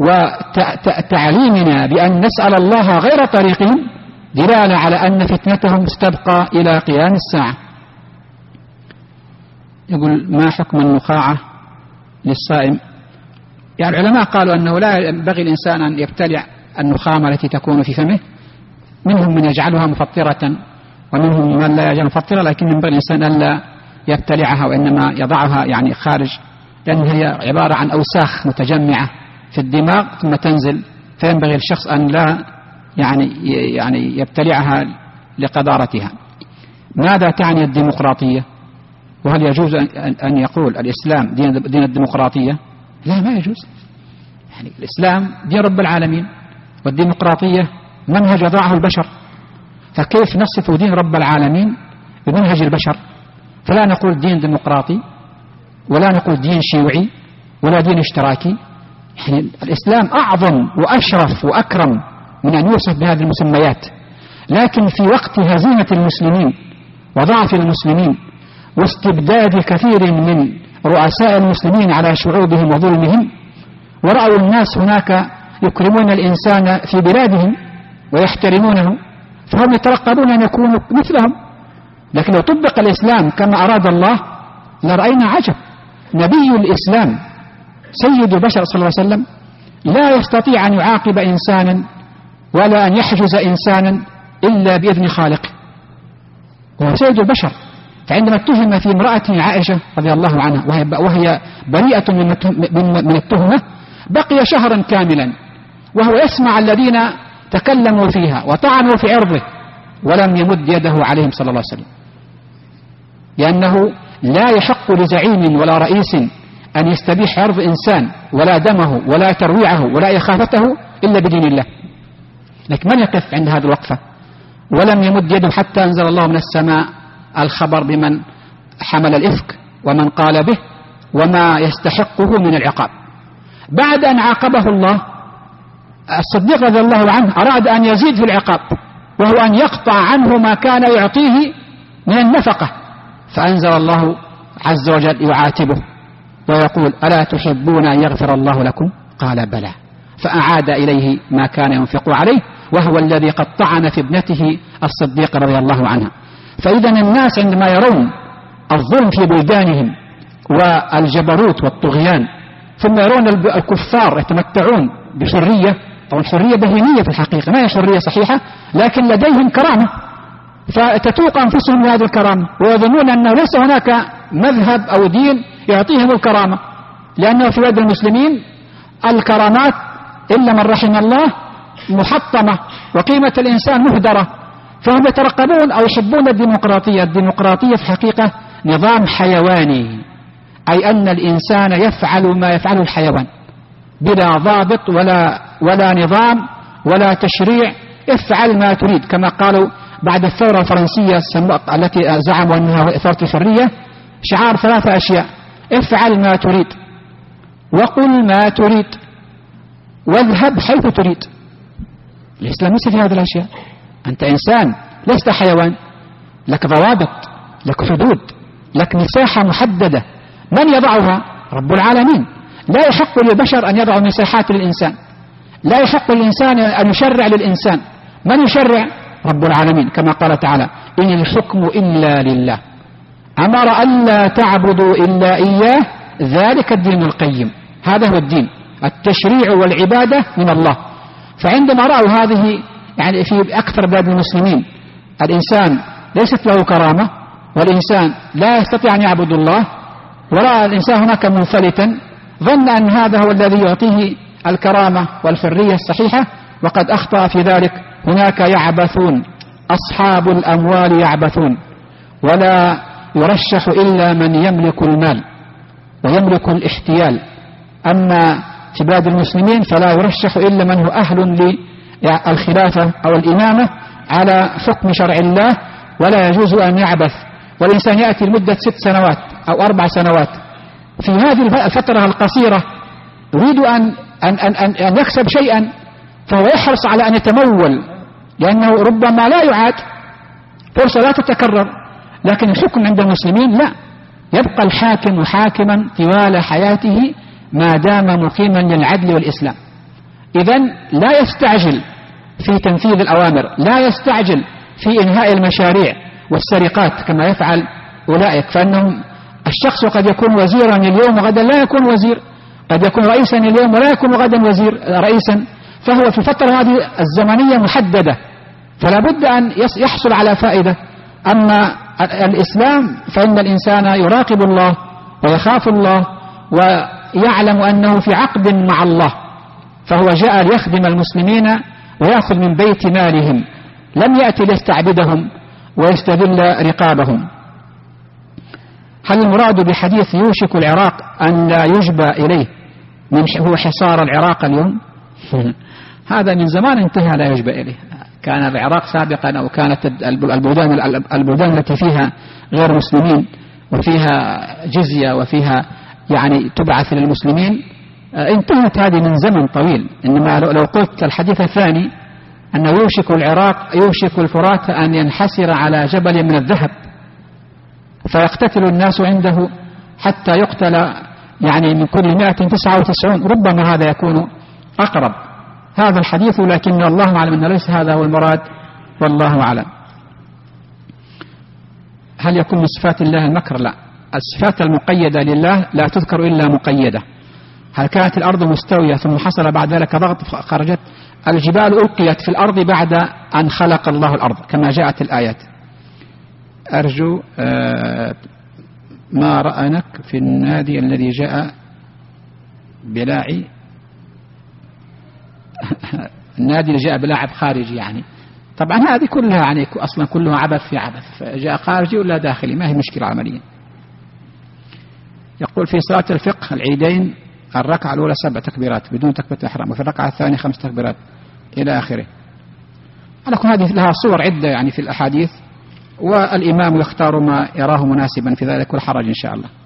وتعليمنا بأن نسأل الله غير طريقهم دلالة على أن فتنتهم ستبقى إلى قيام الساعة. يقول ما حكم النخاعة للصائم؟ يعني العلماء قالوا أنه لا ينبغي الإنسان أن يبتلع النخامة التي تكون في فمه، منهم من يجعلها مفطرة ومنهم من لا يجعلها مفطرة، لكن ينبغي الإنسان أن لا يبتلعها وإنما يضعها يعني خارج، لأن هي عبارة عن أوساخ متجمعة في الدماغ ثم تنزل، فينبغي الشخص أن لا يعني يبتلعها لقذارتها. ماذا تعني الديمقراطية؟ وهل يجوز أن يقول الإسلام دين الديمقراطية؟ لا، ما يجوز. يعني الإسلام دين رب العالمين، والديمقراطية منهج وضعه البشر، فكيف نصف دين رب العالمين بمنهج البشر؟ فلا نقول دين ديمقراطي ولا نقول دين شيوعي ولا دين اشتراكي. يعني الإسلام أعظم وأشرف وأكرم من أن يوصف بهذه المسميات. لكن في وقت هزيمة المسلمين وضعف المسلمين واستبداد كثير من رؤساء المسلمين على شعوبهم وظلمهم، ورأوا الناس هناك يكرمون الإنسان في بلادهم ويحترمونه، فهم يترقبون أن يكونوا مثلهم. لكن لو طبق الإسلام كما أراد الله لرأينا عجب. نبي الإسلام سيد البشر صلى الله عليه وسلم لا يستطيع أن يعاقب إنسانا ولا أن يحجز إنسانا إلا بإذن خالقه، وهو سيد البشر. فعندما اتهم في امرأة عائشة رضي الله عنها وهي بريئة من التهمة، بقي شهرا كاملا وهو يسمع الذين تكلموا فيها وطعنوا في عرضه ولم يمد يده عليهم صلى الله عليه وسلم، لأنه لا يحق لزعيم ولا رئيس أن يستبيح عرض إنسان ولا دمه ولا ترويعه ولا إخافته إلا بدين الله. لكن من يقف عند هذه الوقفة؟ ولم يمد يده حتى أنزل الله من السماء الخبر بمن حمل الإفك ومن قال به وما يستحقه من العقاب. بعد أن عاقبه الله، الصديق رضي الله عنه أراد أن يزيد في العقاب، وهو أن يقطع عنه ما كان يعطيه من النفقة، فأنزل الله عز وجل يعاتبه ويقول: ألا تحبون أن يغفر الله لكم؟ قال: بلى. فأعاد إليه ما كان ينفق عليه، وهو الذي قد طعن في ابنته الصديق رضي الله عنها. فإذا الناس عندما يرون الظلم في بلدانهم والجبروت والطغيان، ثم يرون الكفار يتمتعون بحرية، أو الحرية بهيمية في الحقيقة، ما هي حرية صحيحة، لكن لديهم كرامة، فتتوق أنفسهم بهذه الكرامة ويظنون أنه ليس هناك مذهب أو دين يعطيهم الكرامة، لأنه في بلاد المسلمين الكرامات إلا من رحم الله محطمة وقيمة الإنسان مهدرة، فهم يترقبون أو يحبون الديمقراطية. الديمقراطية في الحقيقة نظام حيواني، أي أن الإنسان يفعل ما يفعله الحيوان بلا ضابط ولا نظام ولا تشريع. افعل ما تريد، كما قالوا بعد الثورة الفرنسية التي زعموا أنها ثورة الحرية، شعار 3 أشياء: افعل ما تريد، وقل ما تريد، واذهب حيث تريد. الإسلام ليس في هذه الأشياء. أنت إنسان لست حيوان، لك ضوابط، لك حدود، لك مساحة محددة. من يضعها؟ رب العالمين. لا يحق للبشر أن يضعوا مساحات للإنسان، لا يحق للإنسان أن يشرع للإنسان. من يشرع؟ رب العالمين، كما قال تعالى: إن الحكم إلا لله أمر ألا تعبدوا إلا إياه ذلك الدين القيم. هذا هو الدين، التشريع والعبادة من الله. فعندما رأوا هذه، يعني في أكثر بلاد المسلمين الإنسان ليست له كرامة، والإنسان لا يستطيع أن يعبد الله، ورأى الإنسان هناك منفلتا، ظن أن هذا هو الذي يعطيه الكرامة والحرية الصحيحة، وقد أخطأ في ذلك. هناك يعبثون، أصحاب الأموال يعبثون، ولا يرشح إلا من يملك المال ويملك الاحتيال. أما في بلاد المسلمين فلا يرشح إلا من هو أهل للخلافة أو الإمامة على حكم شرع الله، ولا يجوز أن يعبث. والإنسان يأتي لمدة 6 سنوات أو 4 سنوات، في هذه الفترة القصيرة يريد أن يكسب شيئا، فهو يحرص على أن يتمول، لأنه ربما لا يعاد، فرصة لا تتكرر. لكن الحكم عند المسلمين لا، يبقى الحاكم حاكما طوال حياته ما دام مقيما للعدل والإسلام. إذن لا يستعجل في تنفيذ الأوامر، لا يستعجل في إنهاء المشاريع والسرقات كما يفعل أولئك، فإنهم الشخص قد يكون وزيرا اليوم وغدا لا يكون وزير، قد يكون رئيسا اليوم ولا يكون غدا رئيسا، فهو في الفترة هذه الزمنية محددة، فلا بد أن يحصل على فائدة. أما الإسلام فإن الإنسان يراقب الله ويخاف الله ويعلم أنه في عقد مع الله، فهو جاء ليخدم المسلمين ويأخذ من بيت مالهم، لم يأتي ليستعبدهم ويستذل رقابهم. هل المراد بحديث يوشك العراق أن لا يجبى إليه هو حصار العراق اليوم؟ هذا من زمان انتهى لا يجبى إليه. كان العراق سابقا، أو كانت البلدان التي فيها غير مسلمين وفيها جزية وفيها يعني تبعث للمسلمين انتهت هذه من زمن طويل. إنما لو قلت الحديث الثاني أنه يوشك العراق يوشك الفرات أن ينحسر على جبل من الذهب فيقتتل الناس عنده حتى يقتل يعني من كل 199، ربما هذا يكون أقرب هذا الحديث، لكن الله أعلم أن ليس هذا هو المراد والله أعلم. هل يكون من صفات الله المكر؟ لا، الصفات المقيدة لله لا تذكر إلا مقيدة. هل كانت الأرض مستوية ثم حصل بعد ذلك ضغط خرجت الجبال ألقيت في الأرض بعد أن خلق الله الأرض كما جاءت الآيات. أرجو ما رأنك في النادي الذي جاء بلاعي النادي اللي جاء بلاعب خارجي، يعني طبعا هذه كلها يعني أصلا كلها عبث في عبث، جاء خارجي ولا داخلي ما هي مشكلة عمليا. يقول في صلاة الفقه العيدين الركعة الأولى 7 تكبيرات بدون تكبيرة الإحرام، وفي الركعة الثانية 5 تكبيرات إلى آخره. على كل هذه لها صور عدة يعني في الأحاديث، والإمام يختار ما يراه مناسبا في ذلك والحرج إن شاء الله.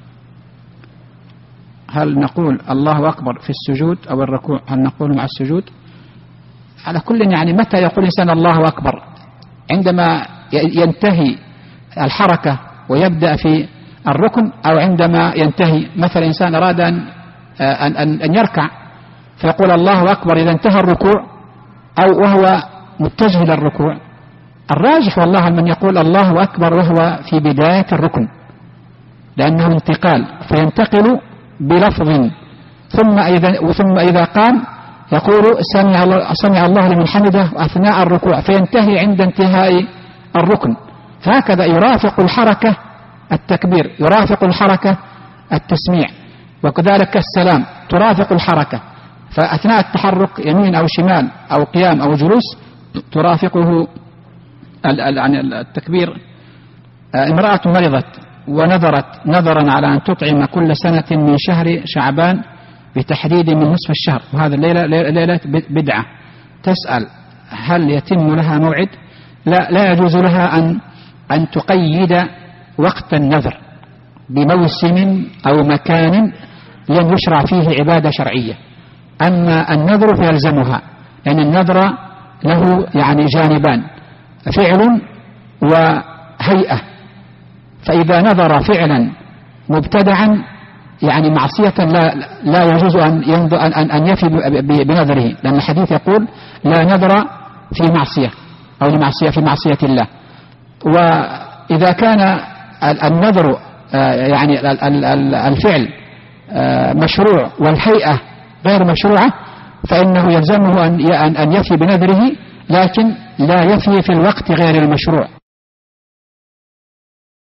هل نقول الله أكبر في السجود أو الركوع؟ هل نقول مع السجود؟ على كل يعني متى يقول الإنسان الله أكبر؟ عندما ينتهي الحركة ويبدأ في الركن، أو عندما ينتهي مثلا إنسان أراد أن يركع فيقول الله أكبر إذا انتهى الركوع أو وهو متجه إلى الركوع. الراجح والله من يقول الله أكبر وهو في بداية الركن، لأنه انتقال فينتقل بلفظ، ثم إذا قام يقول سمع الله لمن حمده أثناء الركوع فينتهي عند انتهاء الركن. هكذا يرافق الحركة التكبير، يرافق الحركة التسميع، وكذلك السلام ترافق الحركة. فأثناء التحرك يمين أو شمال أو قيام أو جلوس ترافقه التكبير. امرأة مرضت ونذرت نذرا على أن تطعم كل سنة من شهر شعبان بتحديد من نصف الشهر، وهذا ليلة بدعة. تسأل هل يتم لها موعد؟ لا يجوز لها أن تقيد وقت النذر بموسم أو مكان لم يشرع فيه عبادة شرعية. أما النذر فيلزمها، لأن النذر له يعني جانبان، فعل وهيئة. فإذا نذر فعلا مبتدعا يعني معصية لا يجوز أن يفي بنذره، لأن الحديث يقول لا نذر في معصية أو لمعصية في معصية الله. وإذا كان النذر يعني الفعل مشروع والهيئة غير مشروعة فإنه يلزمه أن يفي بنذره، لكن لا يفي في الوقت غير المشروع.